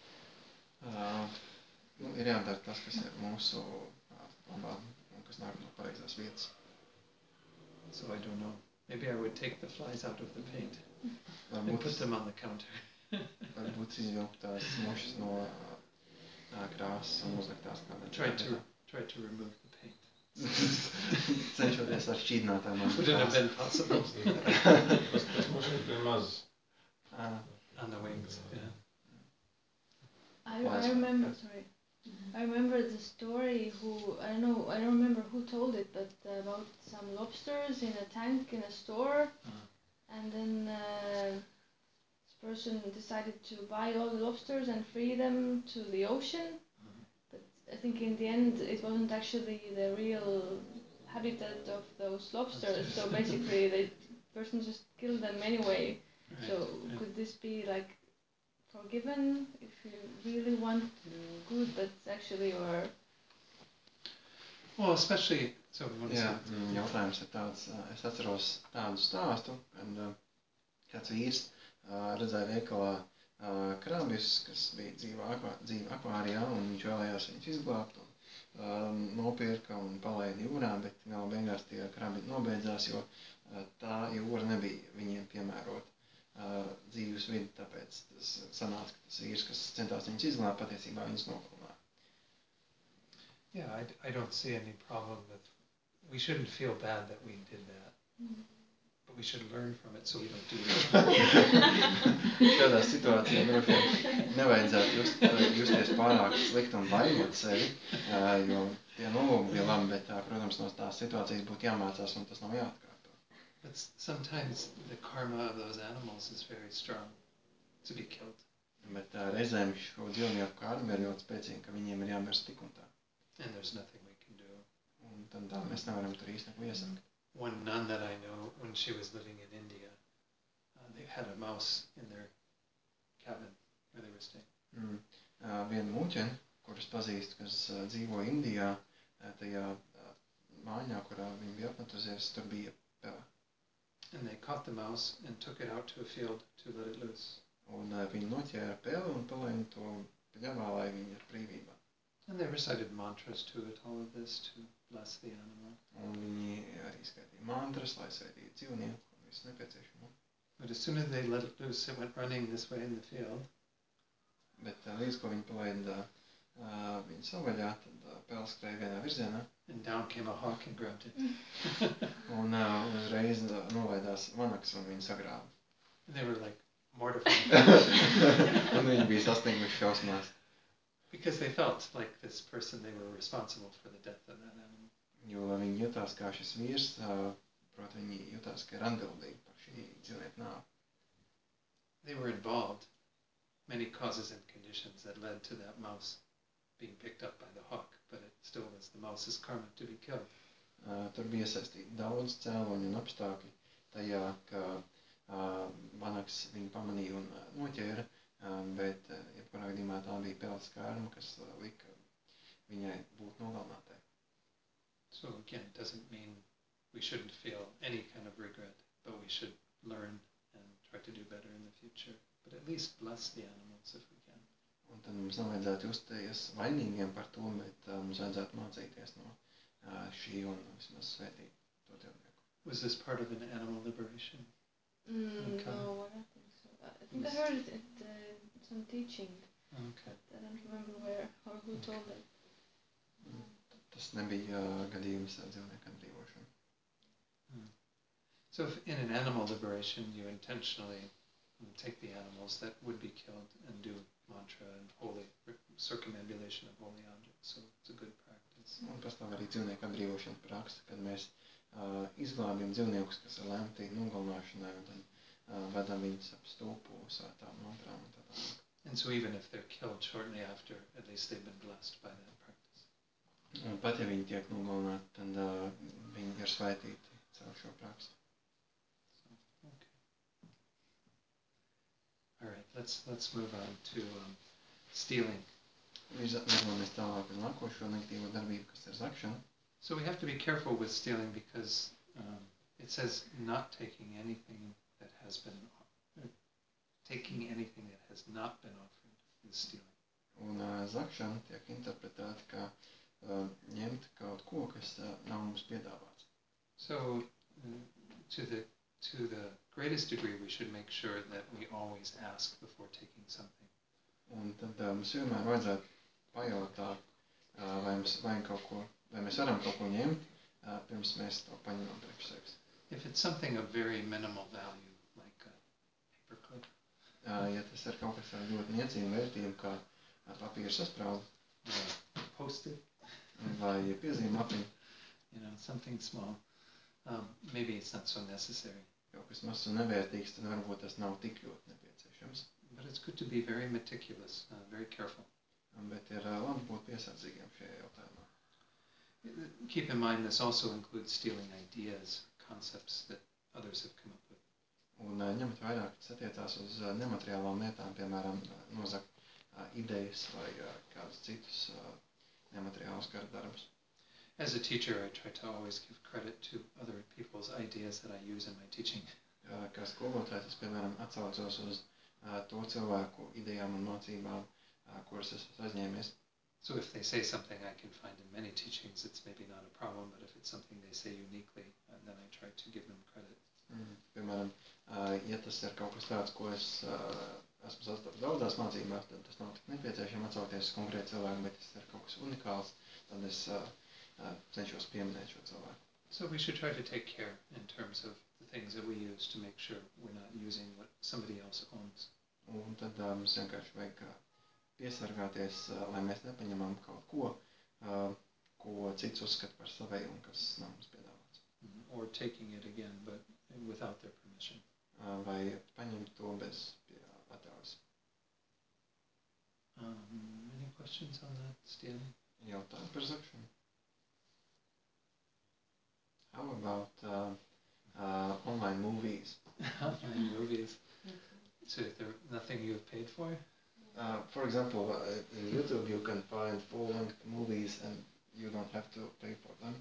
uh, nu, ir jādara tas, kas ir mūsu uh, labā un kas nāk no pareizās vietas. So I don't know. Maybe I would take the flies out of the paint and Varbūt, put them on the counter. varbūt izvilkt tās mušas no uh, krāsas un uzlikt tās kādā Try to try to remove the paint. Cenšoties ar šķīdinātājiem. Wouldn't have been possible. Tas, tas mums ir pie maz. Uh, On the wings, yeah. I, I remember, sorry, I remember the story who, I don't know, I don't remember who told it, but uh, about some lobsters in a tank in a store, Uh, and then uh, this person decided to buy all the lobsters and free them to the ocean, uh, but I think in the end it wasn't actually the real habitat of those lobsters, so basically the person just killed them anyway. right, So right. could this be like forgiven if you really want good, but actually you are... Well, especially, so we want to jā, say, mm, jautājums ir tāds, uh, es atceros tādu stāstu, kad uh, kāds vīrs uh, redzēja veikalā uh, krabjus, kas bija dzīva, akvā, dzīva akvārijā, un viņš vēlējās viņus izglābt, un um, nopirka un palaida jūrā, bet gala beigās tie krabi nobeidzās, jo uh, tā jūra nebija viņiem piemērota uh, dzīves vidi, tāpēc tas sanāca, ka tas vīrs, kas centās viņus izglābt, patiesībā viņus nogalināja. yeah, I, I don't see any problem with, we shouldn't feel bad that we did that, but we should learn from it so we don't do it. Šādā situācijā droši vien nevajadzētu just, justies pārāk slikti un vainot sevi, uh, jo tie nolūki bija labi, bet, uh, protams, no tās situācijas būtu jāmācās un tas nav jāatkārto. But s- sometimes the karma of those animals is very strong to be killed. Bet uh, reizēm šo dzīvnieku kārma ir ļoti spēcīga, ka viņiem ir jāmirst tik un tā. And there's nothing we can do. Un tad tā mēs nevaram tur īsti neko iesākt. One nun that I know, when she was living in India, uh, they had a mouse in their cabin where they were staying. Mm. Uh, viena muļķene, kuras pazīstu, kas uh, dzīvo Indijā, uh, tajā uh, mājā, kurā viņi bija apmetusies, tur bija pele. And they caught the mouse and took it out to a field to let it loose. Un uh, viņi noķēra peli un palaida to pļavā, lai viņi ir brīvībā. And they recited mantras to it, all of this, to bless the animal. Un viņi arī skaitīja mantras, lai sveitītu dzīvnieku un visu nepieciešamo. But as soon as they let it loose, it went running this way in the field. Bet uh, līdz ko viņi palaida uh, viņu savaļā, tad uh, pēles skrēja vienā virzienā. And down came a hawk and grabbed it. Un uh, uzreiz uh, nolaidās vanaks un viņu sagrāva. And they were like mortified. Un viņi bija sastinguši šausmās. Because they felt like this person, they were responsible for the death of that animal. Jo viņi jutās kā šis vīrs, uh, proti viņi jutās, ka ir atbildīgi par šī dzīvnieku nāvi. They were involved. Many causes and conditions that led to that mouse being picked up by the hawk, but it still was the mouse's karma to be killed. Uh, tur bija iesaistīti daudz cēloņu un apstākļi tajā, ka uh, vanaks viņu pamanīja un uh, noķēra, uh, bet uh, jebkurā gadījumā tā bija peles karma, kas uh, lika viņai būt nogalinātai. So again, it doesn't mean we shouldn't feel any kind of regret, but we should learn and try to do better in the future. But at least bless the animals if we can. Un tad mums nevajadzētu justies vainīgiem par to, bet uh, mums vajadzētu mācīties no uh, šī un vismaz svētīt to dzīvnieku. Was this part of an animal liberation? Mm, Okay. No, I don't think so. I I think I heard it at uh, some teaching. Okay. I don't remember where or who told it. Tas nebija uh, gadījums ar dzīvnieku atbrīvošanu. So if in an animal liberation you intentionally take the animals that would be killed and do mantra and holy circumambulation of holy objects, so it's a good practice. Un pastāv arī dzīvnieku atbrīvošanas praksa, kad mēs uh, izglābjam dzīvniekus, kas ir lemti nogalināšanai, un tad uh, vedam viņus ap stūpu svētām mantrām un tā tālāk. And so even if they're killed shortly after, at least they've been blessed by that practice. Un pat ja viņi tiek nogalināti, tad uh, viņi ir svētīti caur šo praksu. So, okay. All right, let's let's move on to um, stealing. Virza- Virzamies tālāk uz nākošo negatīvo darbību, kas ir zakšana. So we have to be careful with stealing because um, it says not taking anything that has been uh, taking anything that has not been offered is stealing. Un uh, zakšana tiek interpretēta kā uh, ņemt kaut ko, kas uh, nav mums piedāvāts. So uh, to the to the greatest degree, we should make sure that we always ask before taking something. Un tad uh, mums vienmēr vajadzētu pajautāt, uh, vai, mums, vai, kaut ko, vai mēs varam kaut ko ņemt, uh, pirms mēs to paņemam priekš sevis. If it's something of very minimal value, like a paperclip, Uh, ja tas ir kaut kas ar ļoti niecīgu vērtību, kā uh, papīra saspraude or a post-it, vai piezīme lapiņa, you know, something small, um, maybe it's not so necessary. kaut kas mazs un nevērtīgs, tad varbūt tas nav tik ļoti nepieciešams. But it's good to be very meticulous, uh, very careful. Um, bet ir uh, labi būt piesardzīgiem šajā jautājumā. Keep in mind this also includes stealing ideas, concepts that others have come up with. Un uh, ņemt vairāk, kas attiecās uz uh, nemateriālām lietām, piemēram, uh, nozakt uh, idejas vai uh, kādus citus uh, nemateriālus kara darbus. As a teacher, I try to always give credit to other people's ideas that I use in my teaching. Uh, kā skolotājs, es, piemēram, atsaucos uz uh, to cilvēku idejām un mācībām, uh, kuras es esmu aizņēmies. So if they say something I can find in many teachings, it's maybe not a problem, but if it's something they say uniquely, uh, then I try to give them credit. Mm. Piemēram, uh, ja tas ir kaut kas tāds, ko es uh, esmu sastapis daudzās mācībās, tad tas nav tik nepieciešams atsaukties uz konkrētu cilvēku, bet tas ir kaut kas unikāls, tad es uh, uh, cenšos pieminēt šo cilvēku. So we should try to take care in terms of the things that we use to make sure we're not using what somebody else owns. Un tad uh, mums vienkārši vajag uh, piesargāties, uh, lai mēs nepaņemam kaut ko, uh, ko cits uzskata par savēju un kas nav mums piedāvāts. Mhm. Or taking it again, but without their permission. Uh, vai paņemt to bez pie atļaujas. Um, any questions on that, stealing? Jautājumi par zakšanu. How about uh, uh, online movies? Online movies. So if there nothing you've paid for? Uh, for example, uh, in YouTube you can find full-length movies and you don't have to pay for them, but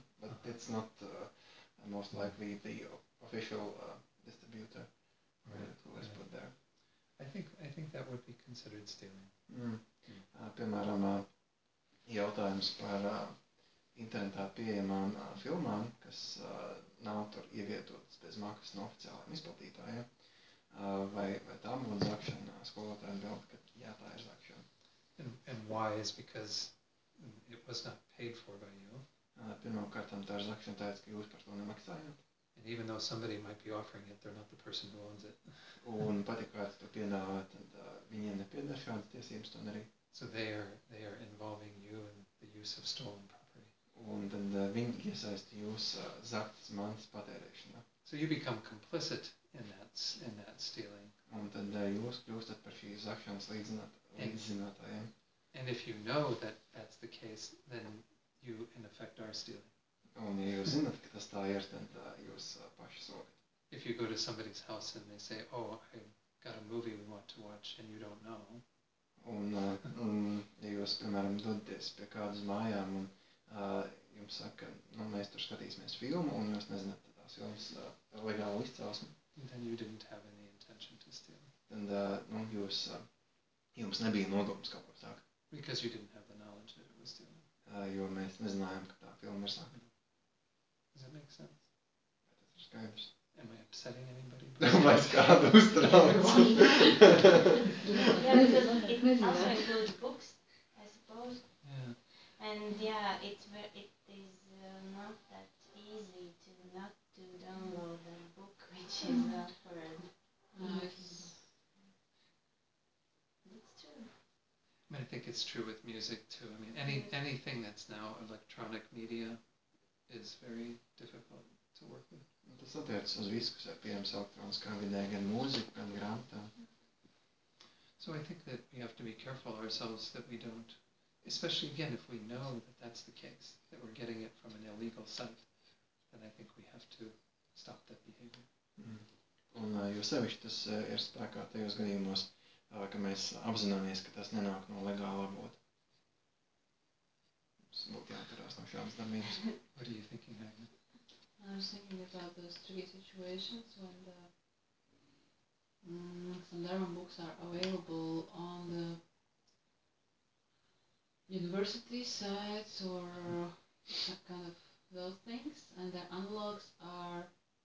it's not uh, most likely the official uh, distributor Right. who is Right. put there. I think I think that would be considered stealing. Mm. Uh, piemēram, uh, jautājums par uh, internetā pieejamām uh, filmām, kas uh, nav tur ievietotas bez maksas no oficiāliem izplatītājiem. Uh, vai, vai tā būtu zakšana? Skolotāji atbild, ka jā, tā ir zakšana. And and why is because it was not paid for by you. Uh, Pirmkārt, tā ir zakšana tāpēc, ka jūs par to nemaksājāt. And even though somebody might be offering it, they're not the person who owns it. Un pat ja kāds to piedāvā, tad uh, viņiem nepieder šādas tiesības to darīt. So they are they are involving you in the use of stolen property. Un tad uh, viņi iesaista jūs uh, zaktas mantas patērēšanā. So you become complicit in that s- in that stealing. Un tad uh, jūs kļūstat par šīs zakšanas līdzināt, līdzzinātājiem. And if you know that that's the case, then you in effect are stealing. Un ja jūs zinat, ka tas tā ir, tad uh, jūs uh, paši sokat. If you go to somebody's house and they say, "Oh, I got a movie we want to watch," and you don't know, Un, uh, un ja jūs, piemēram, dodaties pie kādas mājām un uh, jums saka, nu, mēs tur skatīsimies filmu, un jūs nezināt tās filmas uh, legālu izcelsmi, then you didn't have any intention to steal tad uh, nu, jūs, uh, jums nebija nodoms kaut ko sākt, because you didn't have the knowledge that it was stealing. uh, jo mēs nezinājām, ka tā filma ir sākta. Does that make sense? Vai tas ir skaidrs? Am I upsetting anybody? Vai es kādu uztraucu? Yeah, because it also includes books, I suppose. Yeah. And yeah, it's ve- it is uh, not that easy to not to download a book which is not for. Nice. It's true. I mean, I think it's true with music too. I mean, any anything that's now electronic media is very difficult to work with. Tas attiecas uz visu, kas ir pieejams elektroniskā vidē, gan mūzika, gan grāmatām. So I think that we have to be careful ourselves that we don't, especially again if we know that that's the case, that we're getting it from an illegal site, then I think we have to stop that behavior. Mm. Un, uh, jo sevišķi tas uh, ir spēkā tajos gadījumos, uh, ka mēs apzināmies, ka tas nenāk no legāla avota. Mums būtu jāatturās no šādas darbības. What are you thinking, Agnes? I was thinking about those tricky situations when the mm, some Dharma books are available on the university sites or that kind of those things, and their analogs are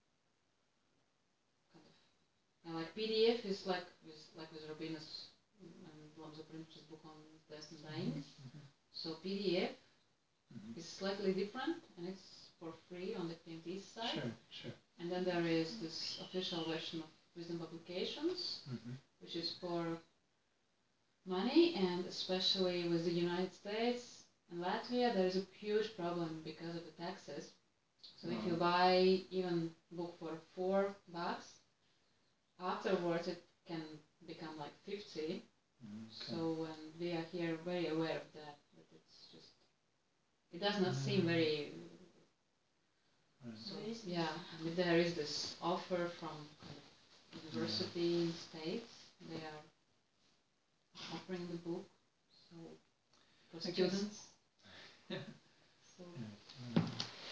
kind of yeah, like P D F is like with like with Robina's and Lamzo Prince's book on death and dying. Mhm. So P D F Mhm. is slightly different and it's for free on the P M T site. Sure, sure. And then there is this official version of Wisdom Publications, Mm-hmm. which is for money, and especially with the United States and Latvia, there is a huge problem because of the taxes. So if you buy even book for four bucks, afterwards it can become like fifty. Okay. So and we are here very aware of that. That it's just it does not seem very. Right. So Where is this? yeah, and if there is this offer from kind of university in states, they are offering the book. So for I guess- students. So, Yeah.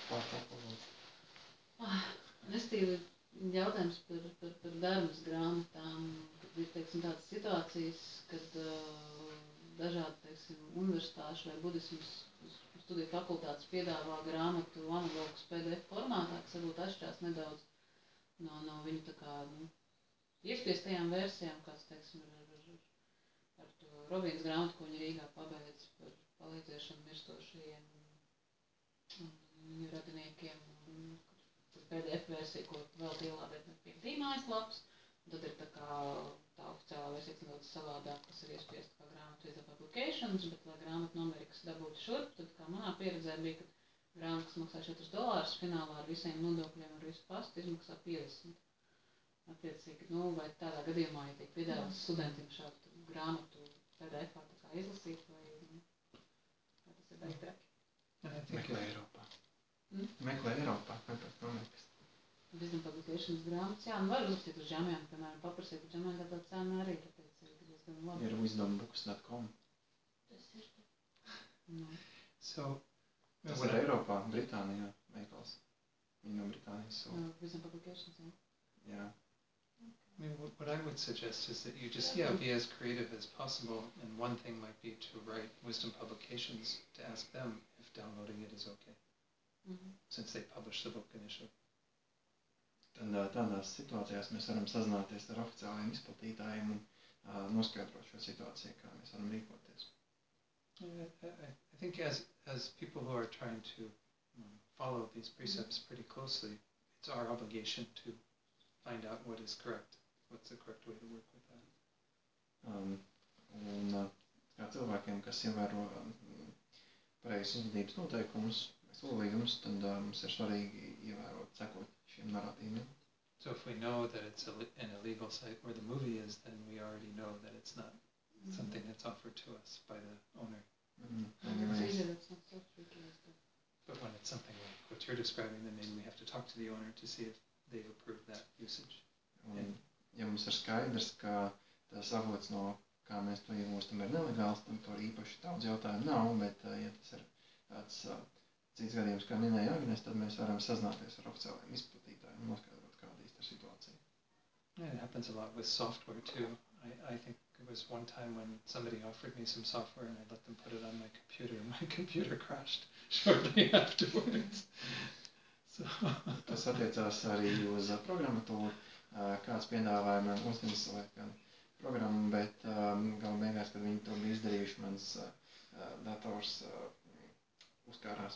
ah, un es tīri jautājums par, par, par darbas grāmatām, kad ir, teiksim, tādas situācijas, kad uh, dažādi, teiksim, universitāšu vai budismas studiju fakultātes piedāvā grāmatu analogus P D F formātā, kas varbūt atšķirās nedaudz no, no viņu tā kā, nu, iespiestajām versijām, kāds, teiksim, ir ar, ar, ar to Robīnas grāmatu, ko viņa Rīgā pabeidz par palīdzēšanu mirstošajiem un viņu radiniekiem, un P D F versija, ko vēl ielādēt no P M T mājaslapas, un tad ir tā kā tā oficiālā versija, kas nedaudz savādāk, kas ir iespiesta kā grāmatu Wisdom Publications, bet lai grāmatu numeri, kas dabūtu šurp, tad kā manā pieredzē bija, ka grāmata, kas maksā četrus dolārus, finālā ar visiem nodokļiem, ar visu pastu izmaksā piecdesmit. Attiecīgi, nu, vai tādā gadījumā, ja tiek piedāvāts studentiem šādu grāmatu P D F-ā tā kā izlasīt, vai, nu, vai tas ir baigi traki. And I think Meklē it, Eiropā. Mm? Meklē Eiropā, kāpēc Amerikas. Wisdom Publications grāmatas, jā, nu var uzrakstīt uz Džamjānu, piemēram, paprasīt uz Džamjānu, tad tā cena arī ir attiecīgi diezgan labi. Ir wisdom books dot com. Tas ir. Nu. so Tas what ir I- Eiropā, Britānijā. veikals. Viņa no Britānijas. So, No, Wisdom Publications, yeah. yeah. I mean, what, what I would suggest is that you just, yeah, be as creative as possible. And one thing might be to write Wisdom Publications to ask them if downloading it is okay, Mhm. since they published the book initially. Tad ā, tādās situācijās mēs varam sazināties ar oficiālajiem izplatītājiem un uh, noskaidrot šo situāciju, kā mēs varam rīkoties. I, I, I think as, as people who are trying to um, follow these precepts pretty closely, it's our obligation to find out what is correct. What's the correct way to work with that? Um, un uh, kā cilvēkiem, kas ievēro um, pareizes uzvedības noteikumus, solījumus, tad uh, mums ir svarīgi ievērot, sekot šiem narratīviem. So if we know that it's a, an illegal site where the movie is, then we already know that it's not Mhm. something that's offered to us by the owner. Mm-hmm. And Ja it's mēs, easy, that's not so tricky as that. But when it's something like what you're describing, then maybe we have to talk to the owner to see if they've approved that usage. un, ja mums ir skaidrs, ka tas avots, no kā mēs to iegūstam, ir nelegāls, tad tur īpaši daudz jautājumu nav, bet uh, ja tas ir tāds uh, cits gadījums, kā minēja Agnes, tad mēs varam sazināties ar oficiālajiem izplatītājiem un noskaidrot, kāda īsta ir situācija. Yeah, it happens a lot with software too. I, I think it was one time when somebody offered me some software and I let them put it on my computer and my computer crashed shortly afterwards. So Tas attiecās arī uz uh, programmatūru. Uh, kāds piedāvāja man uzinstalēt gan programmu, bet um, galu beigās, kad viņi to bija izdarījuši, mans uh, uh, dators uh, uzkārās.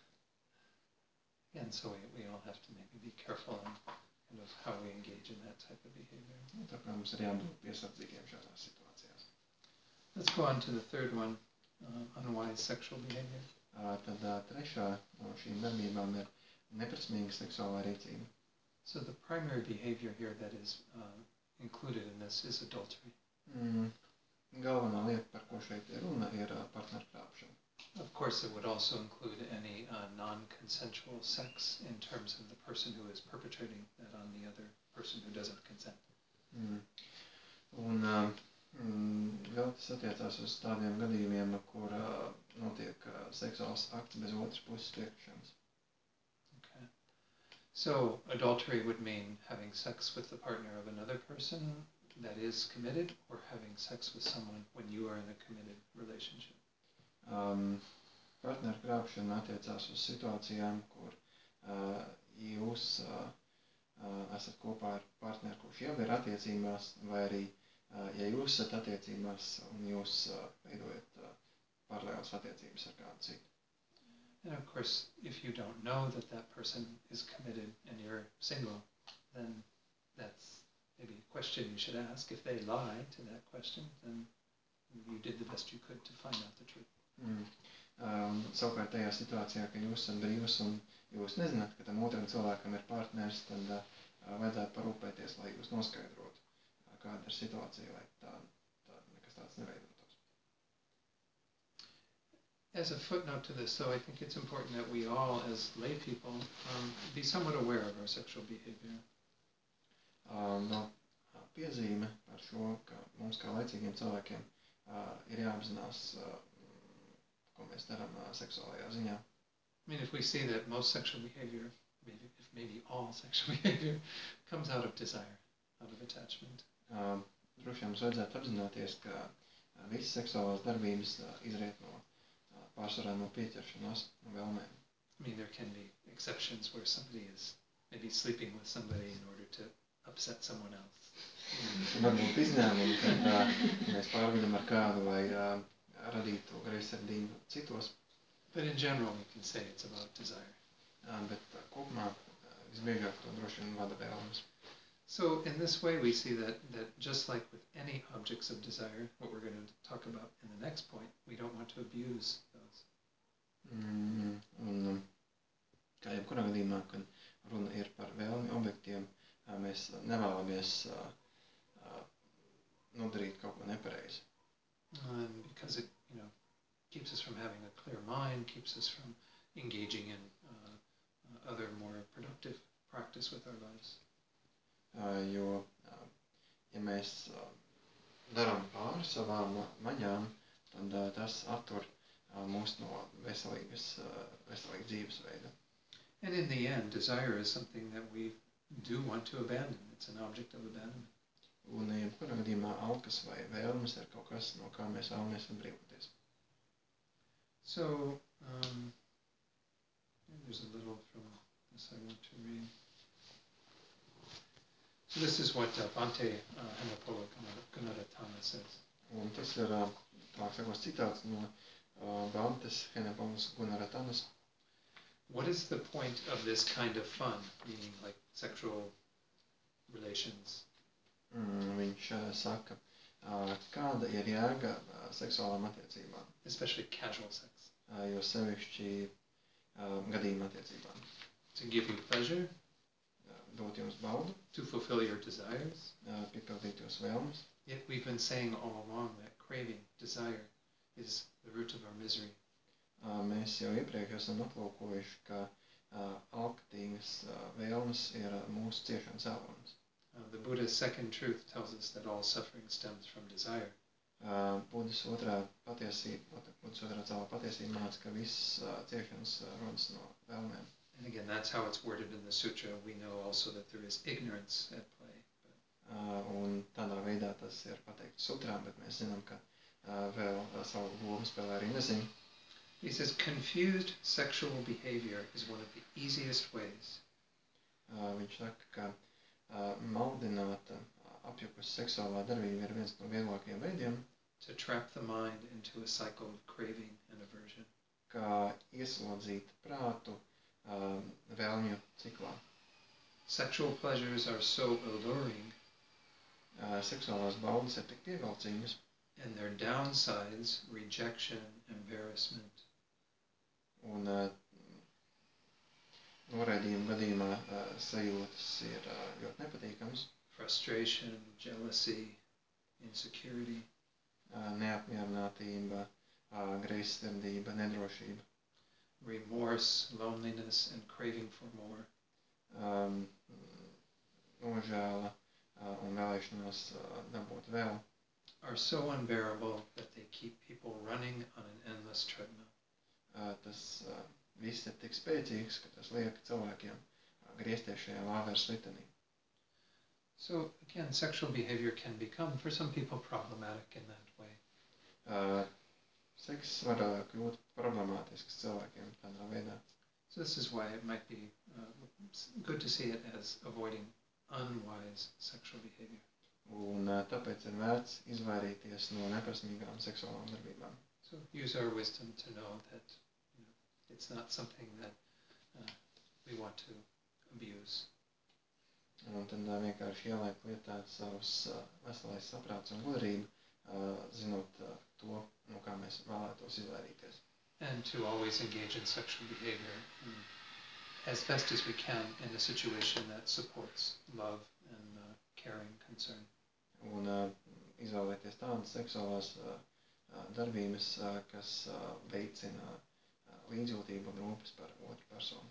and so we, we all have to maybe be careful in kind of how we engage in that type of behavior. Un tāpēc mums ir jābūt piesardzīgiem šādās situācijās. Let's go on to the third one, uh, unwise sexual behavior. Uh, tad uh, trešā no šīm darbībām ir neprasmīga seksuālā rīcība. So the primary behavior here that is uh, included in this is adultery. Mm, galvenā lieta, par ko šeit ir runa, ir uh, partnerkrāpšana. Of course, it would also include any uh, non-consensual sex in terms of the person who is perpetrating that on the other person who doesn't consent. Mm. Un uh, mm, vēl tas attiecās uz tādiem gadījumiem, kur uh, notiek uh, seksuāls akts bez otras puses piekrišanas. Okay. So adultery would mean having sex with the partner of another person that is committed, or having sex with someone when you are in a committed relationship. Um, partnerkrāpšana attiecās uz situācijām, kur uh, jūs uh, uh, esat kopā ar partneri, kurš jau ir attiecībās, vai arī, uh, ja jūs esat attiecībās un jūs uh, veidojat uh, paralēlas attiecības ar kādu citu. And of course, if you don't know that that person is committed and you're single, then that's maybe a question you should ask. If they lie to that question, then you did the best you could to find out the truth. Mm. Um, savukārt tajā situācijā, ka jūs esat brīvs un jūs nezināt, ka tam otram cilvēkam ir partneris, tad uh, vajadzētu parūpēties, lai jūs noskaidrotu, uh, kāda ir situācija, lai tā, tā nekas tāds neveidotos. As a footnote to this, though, I think it's important that we all, as lay people, um, be somewhat aware of our sexual behavior. Um, vēl uh, piezīme par šo, ka mums kā laicīgiem cilvēkiem uh, ir jāapzinās, uh, ko mēs darām uh, seksuālajā ziņā. I mean, if we see that most sexual behavior, maybe if maybe all sexual behavior, comes out of desire, out of attachment. Uh, droši vien mums vajadzētu apzināties, ka uh, visas seksuālās darbības uh, izriet no uh, pārsvarā no pieķeršanās, no vēlmēm. I mean, there can be exceptions where somebody is maybe sleeping with somebody in order to upset someone else. Varbūt izņēmumi, kad uh, mēs pārvedam ar kādu, lai uh, radītu greizsirdību citos, But in general, we can say it's about desire. uh, bet uh, kopumā uh, visbiežāk to droši vien vada vēlmes. So in this way, we see that, that just like with any objects of desire, what we're going to talk about in the next point, we don't want to abuse those. Mm, un um, kā jebkurā gadījumā, kad runa ir par vēlmi objektiem, uh, mēs nevēlamies uh, uh, nodarīt kaut ko nepareizi. And because it, you know, keeps us from having a clear mind, keeps us from engaging in uh, uh, other more productive practice with our lives. Uh, jo, uh, ja mēs uh, darām pāri savām uh, maņām, tad uh, tas attur uh, mūs no veselīgas, uh, veselīgas dzīvesveida. And in the end, desire is something that we do want to abandon. It's an object of abandonment. Un jebkurā gadījumā alkas vai vēlmes ir kaut kas, no kā mēs vēlamies atbrīvoties. So, um, there's a little from this I want to read. So this is what uh, Bhante uh, Hemapolo Gunaratana says. Un tas ir uh, tā sakos citāts no uh, Bhantes Henepolas Gunaratanas. What is the point of this kind of fun, meaning like sexual relations? Mm, viņš uh, saka, uh, kāda ir jēga uh, seksuālām attiecībām, Especially casual sex. uh, jo sevišķi uh, gadījuma attiecībām. To give you pleasure, Uh, dot jums baudu, to fulfill your desires. uh, piepildīt jūs vēlmes. Yet we've been saying all along that craving, desire, is the root of our misery. Uh, mēs jau iepriekš esam aplūkojuši, ka uh, alkatīgas uh, vēlmes ir uh, mūsu ciešanas avots. Uh, the Buddha's second truth tells us that all suffering stems from desire. Uh, Budas otrā patiesība, Budas otrā cēlā patiesība māca, ka viss uh, ciešanas uh, rodas no vēlmēm. And again, that's how it's worded in the sutra. We know also that there is ignorance at play. But Uh, un tādā veidā tas ir pateikts sutrā, bet mēs zinām, ka uh, vēl uh, savu lomu spēlē arī nezinu. he says confused sexual behavior is one of the easiest ways Uh, viņš saka, ka uh, maldināta, uh, apjukusi seksuālā darbība ir viens no vieglākajiem veidiem, to trap the mind into a cycle of craving and aversion. kā ieslodzīt prātu uh, vēlmju ciklā. Sexual pleasures are so alluring, Uh, seksuālās baudas ir tik pievilcīgas, and their downsides, rejection, embarrassment, un uh, noraidījuma gadījumā uh, sajūtas ir uh, ļoti nepatīkamas. frustration, jealousy, insecurity, Uh, neapmierinātība, uh, greizsirdība, nedrošība, remorse, loneliness, and craving for more. um, nožēla uh, un vēlēšanās uh, dabūt vēl, Are so unbearable that they keep people running on an endless treadmill. uh, tas uh, viss ir tik spēcīgs, ka tas liek cilvēkiem uh, griezties šajā lāvērs ritenī. So again, sexual behavior can become, for some people, problematic in that way. Uh, seks var uh, kļūt problemātisks cilvēkiem tādā veidā. So this is why it might be uh, good to see it as avoiding unwise sexual behavior. Un uh, tāpēc ir vērts izvairīties no neprasmīgām seksuālām darbībām. So use our wisdom to know that you know, it's not something that uh, we want to abuse. Un tad uh, vienkārši ieliek lietā savus uh, veselais saprāts un gudrība, uh, zinot uh, to, no kā mēs vēlētos izvairīties. And to always engage in sexual behavior um, as best as we can in a situation that supports love and uh, caring concern. Un uh, izvēlēties tādas seksuālās uh, uh, darbības, uh, kas uh, veicina uh, līdzjūtību un rūpes par otru personu.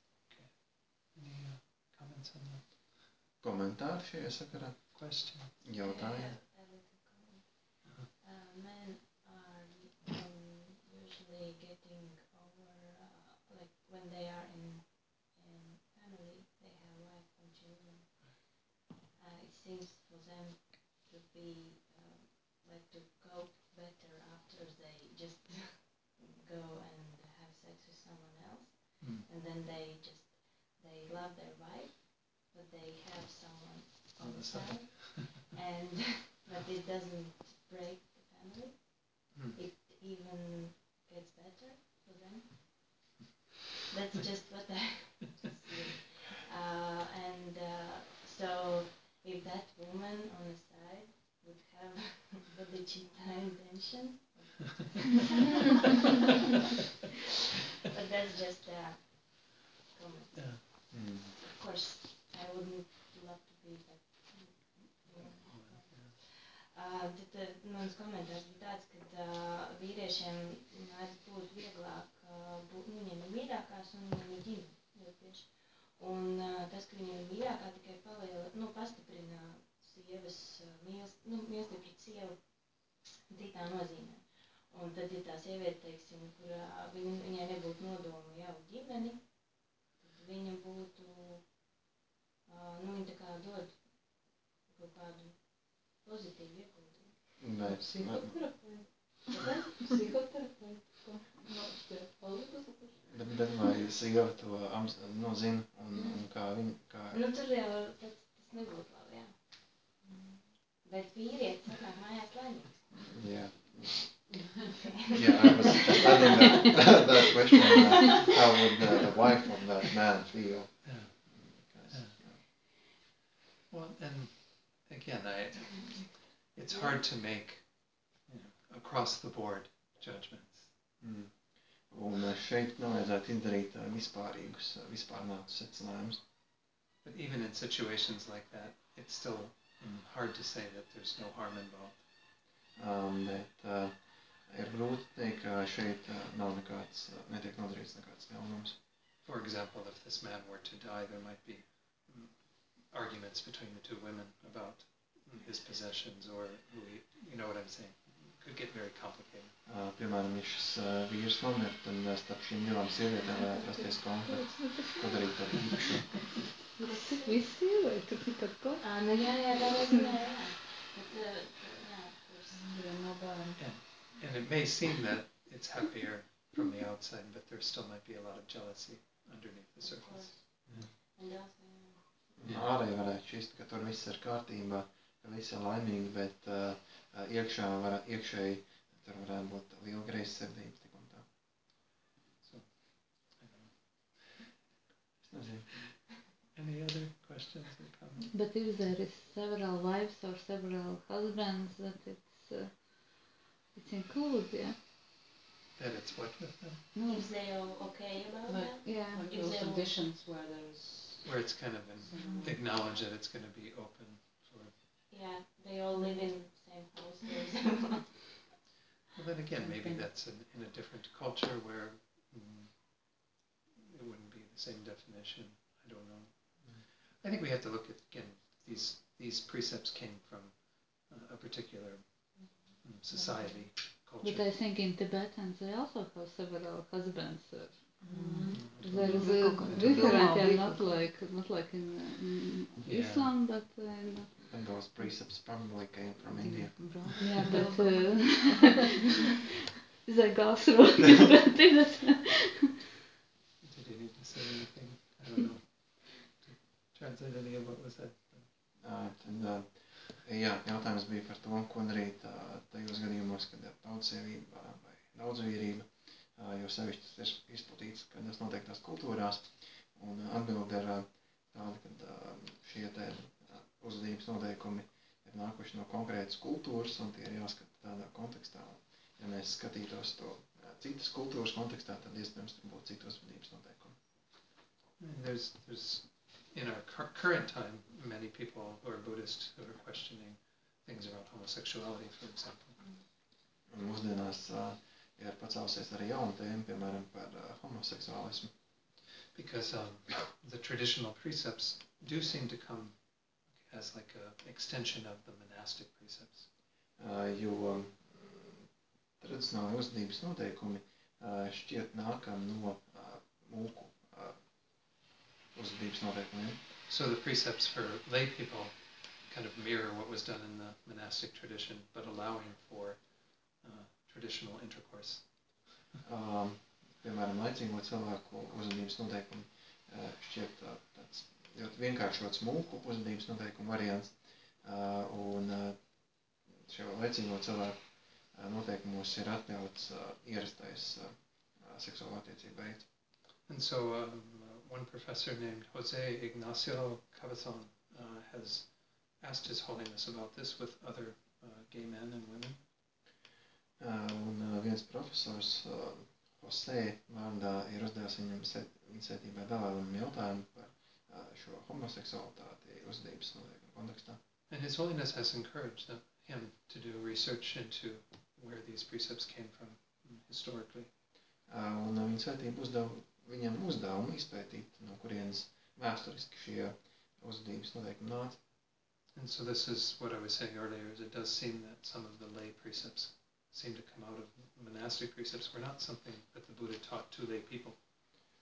Any uh, comments on that Komentāri šajā sakarā, question? jautājumi. A little comment. Uh, men are um, usually getting over, uh, like when they are in in family, they have wife and children. Uh, it seems for them to be um, like to cope better after they just go and have sex with someone else, Mm. and then they just they love their wife, but they have someone on On the the side. side, and but it doesn't break the family. Mm. It even gets better for them. That's just what I see. Uh, and uh, so if that woman on the side would have bodhicitta intention, but that's just a comment. Yeah. Mm. Of course, I wouldn't love to be that woman. Uh, tad uh, mans komentārs bija tāds, ka uh, vīriešiem mēdz būt vieglāk, uh, būt, nu, viņiem ir mīļākās un viņiem ir ģimene ļoti bieži. Un uh, tas, ka viņiem ir mīļākā, tikai paliela, nu, pastiprina sievas uh, mīls, nu, mīlestību pret sievu citā nozīmē. Un tad, ja tā sieviete, teiksim, kur uh, viņ, viņai nebūtu nodomu jau ģimeni, tad viņa būtu, uh, nu, viņa tā kā dod kaut kādu pozitīvu ieguldījumu. Bet, Psihoterapeuti. Psihoterapeuti. bet, bet vai sieva to ams, nu, zina un, un kā viņa, kā... Nu, tur jau tas, tas nebūtu labi, jā. Bet vīrietis atnāk mājās laimīgs. Yeah. Yeah, I was just adding that, that, that question. Uh, how would uh, the wife of that man feel? Yeah. Because, Yeah. Well, and again, I, it's hard to make, you know, across the board judgments. Mm. Un uh, šeit nevajadzētu izdarīt uh, vispārīgus, uh, vispārnātus secinājumus. But even in situations like that, it's still mm, hard to say that there's no harm involved. Um, bet uh, ir grūti teikt, ka šeit uh, nav nekāds, uh, netiek nodarīts nekāds ļaunums. For example, if this man were to die, there might be mm, arguments between the two women about mm, his possessions or who he, you know what I'm saying. It could get very complicated. Uh, piemēram, ja šis uh, vīrs nomir, tad uh, starp šīm divām sievietēm varētu rasties konflikts, ko darīt par īpašumu. Cik visi sievietes, tu tikai ko? Ā, nu jā, jā, tādā ziņā, jā. Bet, uh, jā, kurs. No bērnu. And, and it may seem that it's happier from the outside, but there still might be a lot of jealousy underneath the surface. Un daudz, jā. Nu, ārēji varētu šķist, ka tur viss ir kārtībā, ka visi ir laimīgi, bet uh, iekšā var, iekšēji tur varētu būt liela greizsirdība tik un tā. So, I don't know. Es nezinu. Any other questions or comments? But if there is several wives or several husbands, that it's uh, it's included, yeah. That it's what with them? No, If they are okay about like, that? yeah. Like If those they will- conditions where there's Where it's kind of an, Mhm. acknowledged that it's going to be open for... Yeah, they all live in the same house, for example. Well, then again, maybe Okay. that's in, in a different culture where mm, it wouldn't be the same definition. I don't know. I think we have to look at, again, these these precepts came from uh, a particular mm, society, culture. But I think in Tibetan they also have several husbands. Uh, Mm, there is Nu, a kaut kā tur different, domā yeah, bija not kaut kā. like not like in, uh, in Yeah. Islam, but uh, in, And those precepts probably came from India. yeah, but uh, they go through different things. Did you need to say anything? I don't know. To translate any of what was said. Uh, tad, uh, jā, jautājums bija par to, ko darīt uh, tajos gadījumos, kad ir daudzsievība vai daudzvīrība, uh, jo sevišķi tas ir izplatīts kādās noteiktās kultūrās, un uh, atbilde ir uh, tāda, ka uh, šie te uh, uzvedības noteikumi ir nākuši no konkrētas kultūras, un tie ir jāskata tādā kontekstā. Un, ja mēs skatītos to uh, citas kultūras kontekstā, tad iespējams tur būtu citu uzvedības noteikumi. And there's there's in our cur- current time many people who are Buddhist who are questioning things around homosexuality, for example. Un mūsdienās uh, ir pacēlusies arī jauna tēma, piemēram, par uh, homoseksuālismu. Because um, the traditional precepts do seem to come as like an extension of the monastic precepts. Uh, jo um, tradicionāli uzvedības noteikumi uh, šķiet nākam no uh, mūku uh, uzvedības noteikumiem. So the precepts for lay people kind of mirror what was done in the monastic tradition, but allowing for uh, traditional intercourse. Um, piemēram, laicīgo cilvēku uzvedības noteikumi uh, šķiet uh, tāds ļoti vienkāršots mūku uzvedības noteikumu variants. Uh, un uh, šo laicīgo cilvēku uh, noteikumos ir atļauts uh, ierastais uh, seksuāla attiecība veids. And so um, uh, one professor named Jose Ignacio Cabezon uh, has asked His Holiness about this with other uh, gay men and women. Uh, un uh, viens profesors, uh, Jose vārdā, ir uzdevis viņam set, viņa sētībai dalēlam jautājumu par uh, šo homoseksualitāti uzvedības noteikumu kontekstā. And His Holiness has encouraged them, him to do research into where these precepts came from mm, historically. Uh, un uh, viņa sētība uzdev viņam uzdevumu izpētīt, no kurienes vēsturiski šie uzvedības noteikumi nāca. And so this is what I was saying earlier, is it does seem that some of the lay precepts seem to come out of monastic precepts, were not something that the Buddha taught to lay people.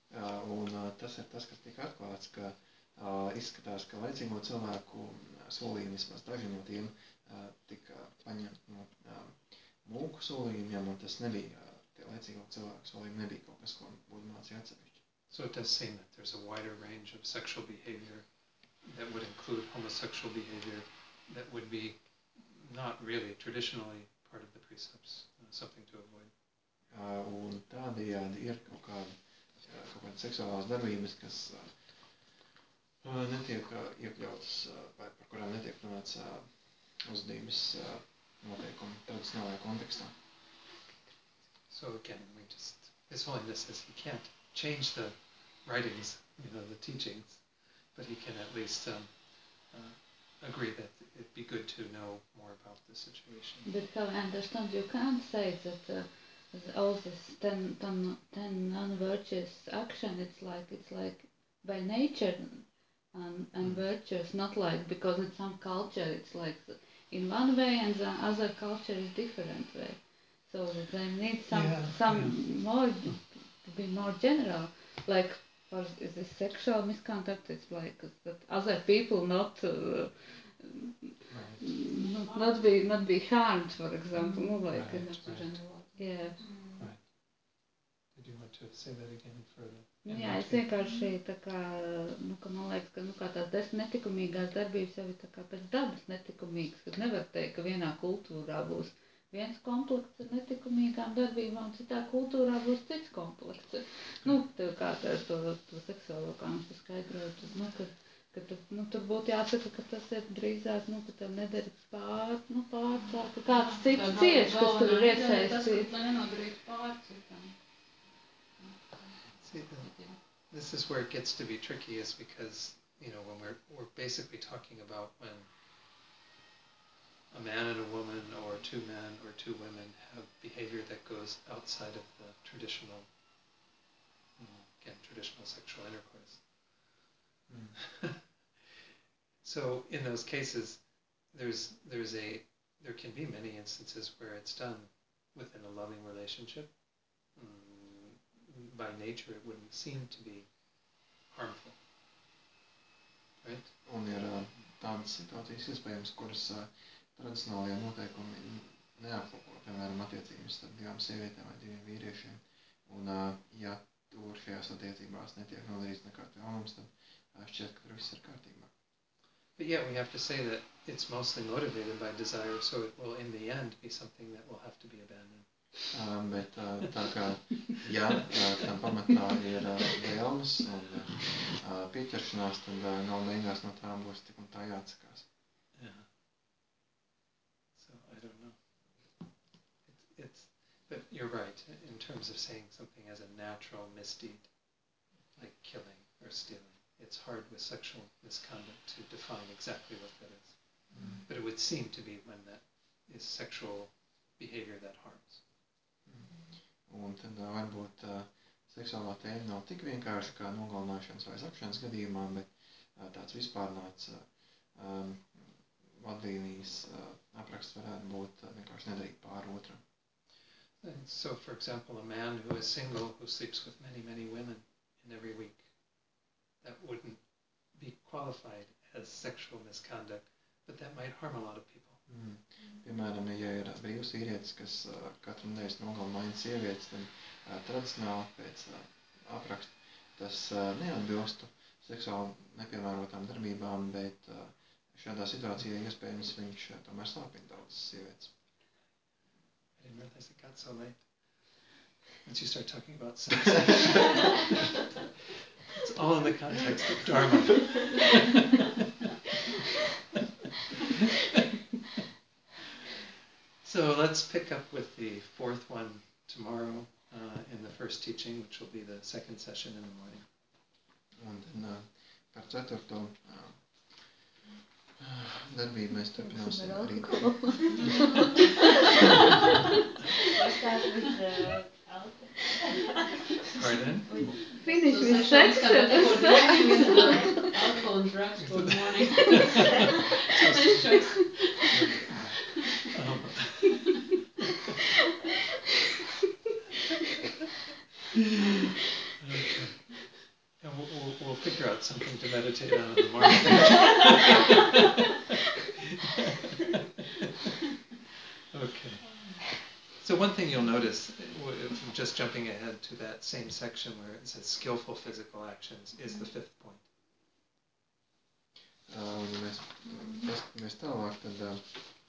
Un tas ir tas, kas tika atklāts, ka izskatās, ka laicīgo cilvēku solījumi, vismaz daži no tiem, tika paņemt no mūku solījumiem, un tas nebija, tie laicīgo cilvēku solījumi nebija kaut kas, ko būtu mācīja atsevišķi. So it does seem that there's a wider range of sexual behavior that would include homosexual behavior that would be not really traditionally part of the precepts, uh, something to avoid. Uh, un tādējādi ir kaut kāda, kaut kāda seksuālās darbības, kas uh, netiek uh, iekļautas uh, vai par kurām netiek runāts uh, uzvedības uh, noteikumi tradicionālajā kontekstā. So again, we just, His Holiness says he can't change the writings, you know, the teachings, but he can at least um, uh, agree that it'd be good to know more about the situation. But how I understand, you can't say that uh, all this ten, ten, ten non-virtuous action, it's like it's like by nature and, and mm. virtuous, not like because in some culture it's like in one way and the other culture is different way. So they need some yeah, some yeah. more to be more general, like for the sexual misconduct, it's like that other people not uh, right. not, not be not be harmed, for example, mm. no, like right, uh, right. yeah. Right. Did you want to say that again further? Jā, es vienkārši tā kā, nu, ka man liekas, ka, nu, kā tās desmit netikumīgās darbības jau ir tā kā pēc dabas netikumīgas, kad nevar teikt, ka vienā kultūrā būs viens komplekts ar netikumīgām darbībām, citā kultūrā būs cits komplekts. Nu, tev kā tā to, to seksuālo kā mums paskaidrot, nu, ka, ka tu, nu, tur būtu jāsaka, ka tas ir drīzāk, nu, ka tev nedara pār, nu, pārcā, ka kāds cits cieši, kas tur ir iesaistīts. Tas, lai nenodarītu pār citam. See, the, this is where it gets to be tricky, is because, you know, when we're we're basically talking about when a man and a woman, or two men or two women have behavior that goes outside of the traditional, you know, again, traditional sexual intercourse. Mm. So in those cases, there's there's a there can be many instances where it's done within a loving relationship. Mm. By nature, it wouldn't seem to be harmful, right? Un ir tādas situācijas iespējams, kuras uh, tradicionālajie noteikumi neaplūko, piemēram, attiecības starp divām sievietēm vai diviem vīriešiem. Un, uh, ja tur šajās attiecībās netiek nodarīts nekāds ļaunums, tad uh, šķiet, ka tur viss ir kārtībā. But yeah, we have to say that it's mostly motivated by desire, so it will, in the end, be something that will have to be abandoned. Uh, bet uh, tā kā, ja uh, tam pamatā ir uh, vēlmes un uh, pieķeršanās, tad uh, nav beigās no tā būs tik un tā jāatsakās. Yeah. So, I don't know. It's, it's, but you're right, in terms of saying something as a natural misdeed, like killing or stealing. It's hard with sexual misconduct to define exactly what that is. Mm. But it would seem to be when that is sexual behavior that harms. Un tad uh, varbūt uh, seksuālā tēma nav tik vienkārši kā nogalināšanas vai zakšanas gadījumā, bet uh, tāds vispārnāts uh, um, vadlīnijas uh, apraksts varētu būt uh, vienkārši nedarīt pāri otram. And so, for example, a man who is single, who sleeps with many, many women in every week, that wouldn't be qualified as sexual misconduct, but that might harm a lot of people. Mm. Piemēram, ja ir brīvs vīrietis, kas uh, katru nedēļas nogalina vienu sievietes, tad uh, tradicionāli pēc uh, apraksta tas uh, neatbilstu seksuāli nepiemērotām darbībām, bet uh, šādā situācijā iespējams viņš uh, tomēr slāpina daudzas sievietes. I didn't realize it got so late. Once you start talking about sex, it's all in the context of Dharma. So let's pick up with the fourth one tomorrow uh, in the first teaching, which will be the second session in the morning. Un tad uh, par ceturto uh, darbību mēs turpināsim rīt. Pardon? Finish So with sexual sex. misconduct for drinking and alcohol and drugs for the morning. Nice choice. Um, okay. figure out something to meditate on in the morning. Okay. So one thing you'll notice, just jumping ahead to that same section where it says skillful physical actions, is the fifth point. Uh, un mēs paskatāmies tālāk, tad uh,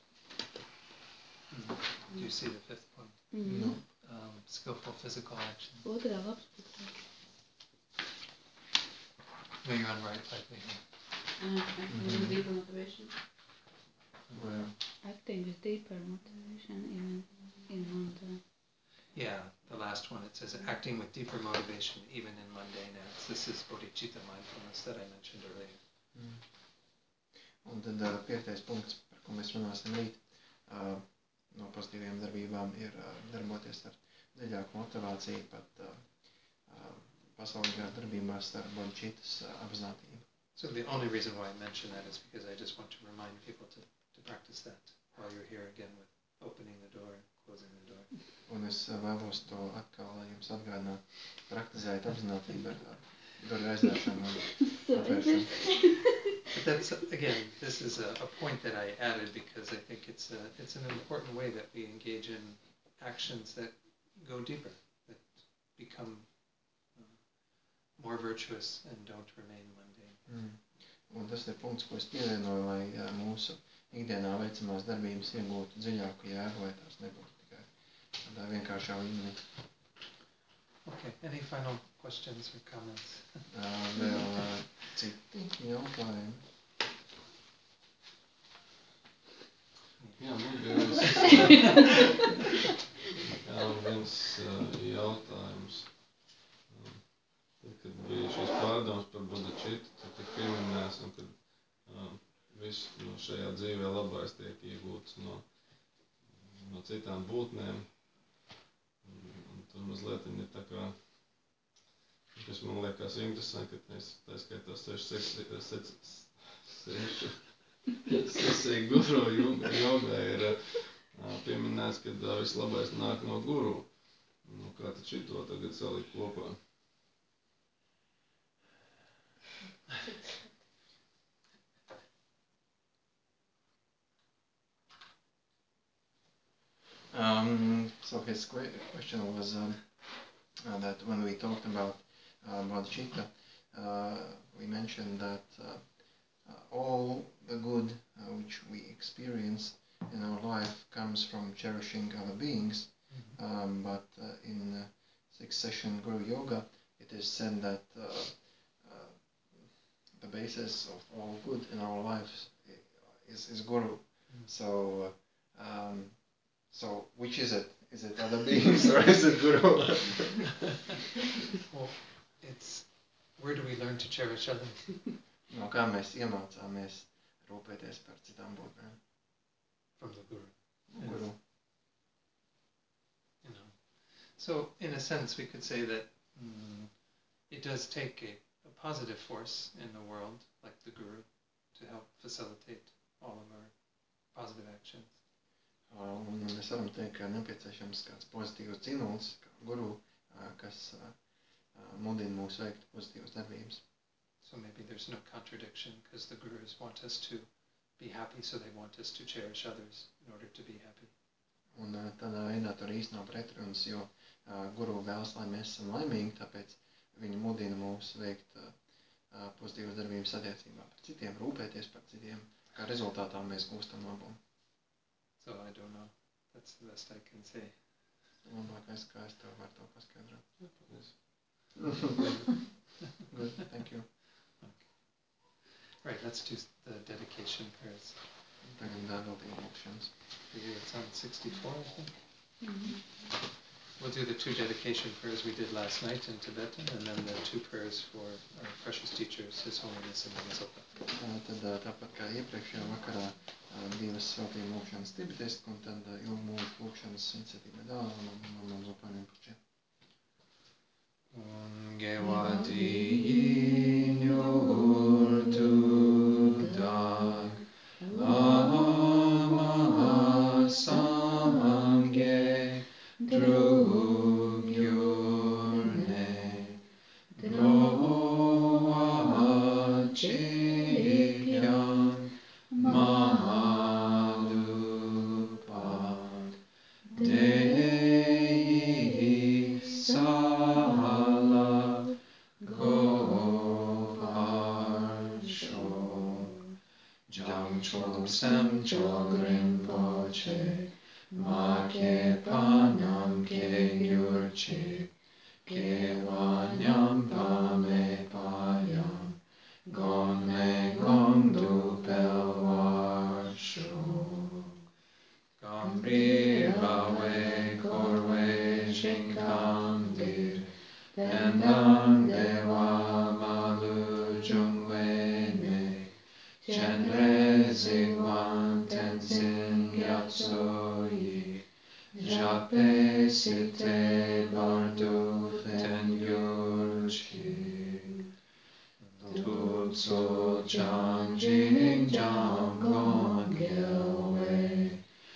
mm. Do you see the fifth point? Mm-hmm. No. Um, skillful physical actions. Otrā lapas pusē. No, you're on right, like me. Uh, acting Mhm. with deeper motivation. Where? Acting with deeper motivation even in mundane. Yeah, the last one, it says acting with deeper motivation even in mundane acts. This is bodhicitta mindfulness that I mentioned earlier. Mm. Un tad uh, piektais punkts, par ko mēs runāsim rīt, uh, no pozitīviem darbībām ir uh, darboties ar dziļāku motivāciju, pat uh, uh, pasaulīgās darbībās ar bodhicitas uh, apzinātību. So the only reason why I mention that is because I just want to remind people to, to practice that while you're here again with opening the door and closing the door. Un es uh, vēlos to atkal lai jums atgādināt, praktizēt apzinātību ar uh, durvju aizvēršanu un atvēršanu. But that's, again, this is a, a point that I added because I think it's a, it's an important way that we engage in actions that go deeper, that become uh, more virtuous and don't remain mundane. Mm. Un tas ir punkts, ko es pievienoju, lai uh, mūsu ikdienā veicamās darbības iegūtu dziļāku jēgu, lai tās nebūtu tikai tādā vienkāršā līmenī. Okay, any final questions or comments? Uh, vēl uh, citi jautājumi? Jā, man bija viens, jā, viens uh, jautājums. Um, Tad, kad bija šīs pārdomas par bodhicitu, tad tika pieminēts, un kad um, viss no šajā dzīvē labais tiek iegūts no, no citām būtnēm. Un, un tur mazliet ir tā kā, kas man liekas interesanti, ka tā skaitā sešu sešu sesiju guru jogā ir uh, pieminēts, ka uh, viss labais nāk no guru. Nu, kā tad šito tagad salikt kopā? Um, so his question was um, uh, that when we talked about uh, bodhicitta, uh, we mentioned that uh, uh, all the good uh, which we experience in our life comes from cherishing other beings, Mm-hmm. um, but uh, in uh, sixth session Guru Yoga, it is said that uh, uh, the basis of all good in our lives is, is Guru. Mm-hmm. So, uh, um, so which is it? Is it other beings or is it Guru? Well, it's, where do we learn to cherish others? No kā mēs iemācāmies rūpēties par citām būtnēm? From the Guru. No Guru. You know. So, in a sense, we could say that mm, it does take a, a positive force in the world, like the Guru, to help facilitate all of our positive actions. Uh, un mēs varam teikt, ka nepieciešams kāds pozitīvs dzinums, kā Guru, uh, kas uh, uh, mudina mūs veikt pozitīvas darbības. So maybe there's no contradiction, because the Gurus want us to be happy, so they want us to cherish others in order to be happy. Un uh, tādā veidā tur īsti nav pretrunas, jo uh, Guru vēlas, lai mēs esam laimīgi, tāpēc viņi mudina mūs veikt uh, uh, pozitīvas darbības attiecībā par citiem, rūpēties par citiem, kā rezultātā mēs gūstam labumu. So I don't know. That's the best I can say. Labākais, kā es tev varu to paskaidrot. Paldies. Good, thank you. Okay. Right, let's do the dedication prayers. Tagad dādotīgi lūkšanas. For you, it's on sixty-four, I think. Mm-hmm. We'll do the two dedication prayers we did last night in Tibetan, and then the two prayers for our precious teachers, His Holiness and Mizopa. Tad tāpat kā iepriekšējā vakarā divas svētījuma lūkšanas tibetiski, un tad ilgu mūžu lūkšanas iniciatīva dāvana un mamam Zopanim Puķē. Un Gevati Jinyur Tudak Lama Samge Drugyurne Droa Jam chom sem chogrim poche, ma ke panam ke gyurchi, ke vanyam pame payam, gong me gong du pelvarshu. Gambir bawe korwe jinkam dir, pendang dewa malu jungwe ne, chenre zigwan tenzin gyatsoyi, jape site bardu ten gyurchi. Tu tso jam jing jam gong gelwe,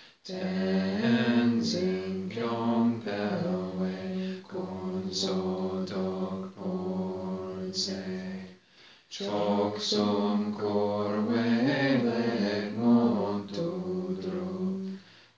tenzin kyong pelwe kon so dok porze. Chok sum korwe leg mon tudru,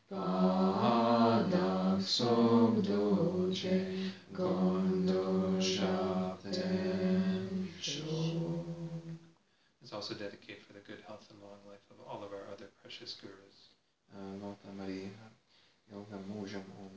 padak som duje gondo shapten shu. It's also dedicated for the good health and long life of all of our other precious gurus. Veltām arī ilgam mūžam un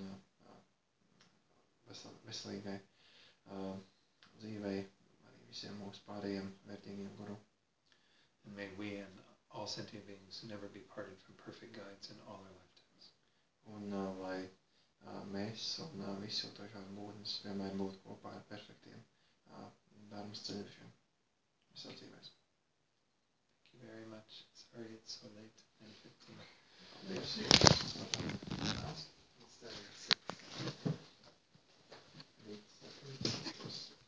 veselīgai dzīvei arī visiem mūsu pārējiem vērtīgiem guru. And may we and all sentient beings never be parted from perfect guides in all our lifetimes. Un lai mēs un visi ilgstošās būtnes vienmēr būtu kopā ar perfektiem dharmas ceļošiem visās dzīvēs. Thank you very much. Sorry it's so late, nine fifteen. Paldies.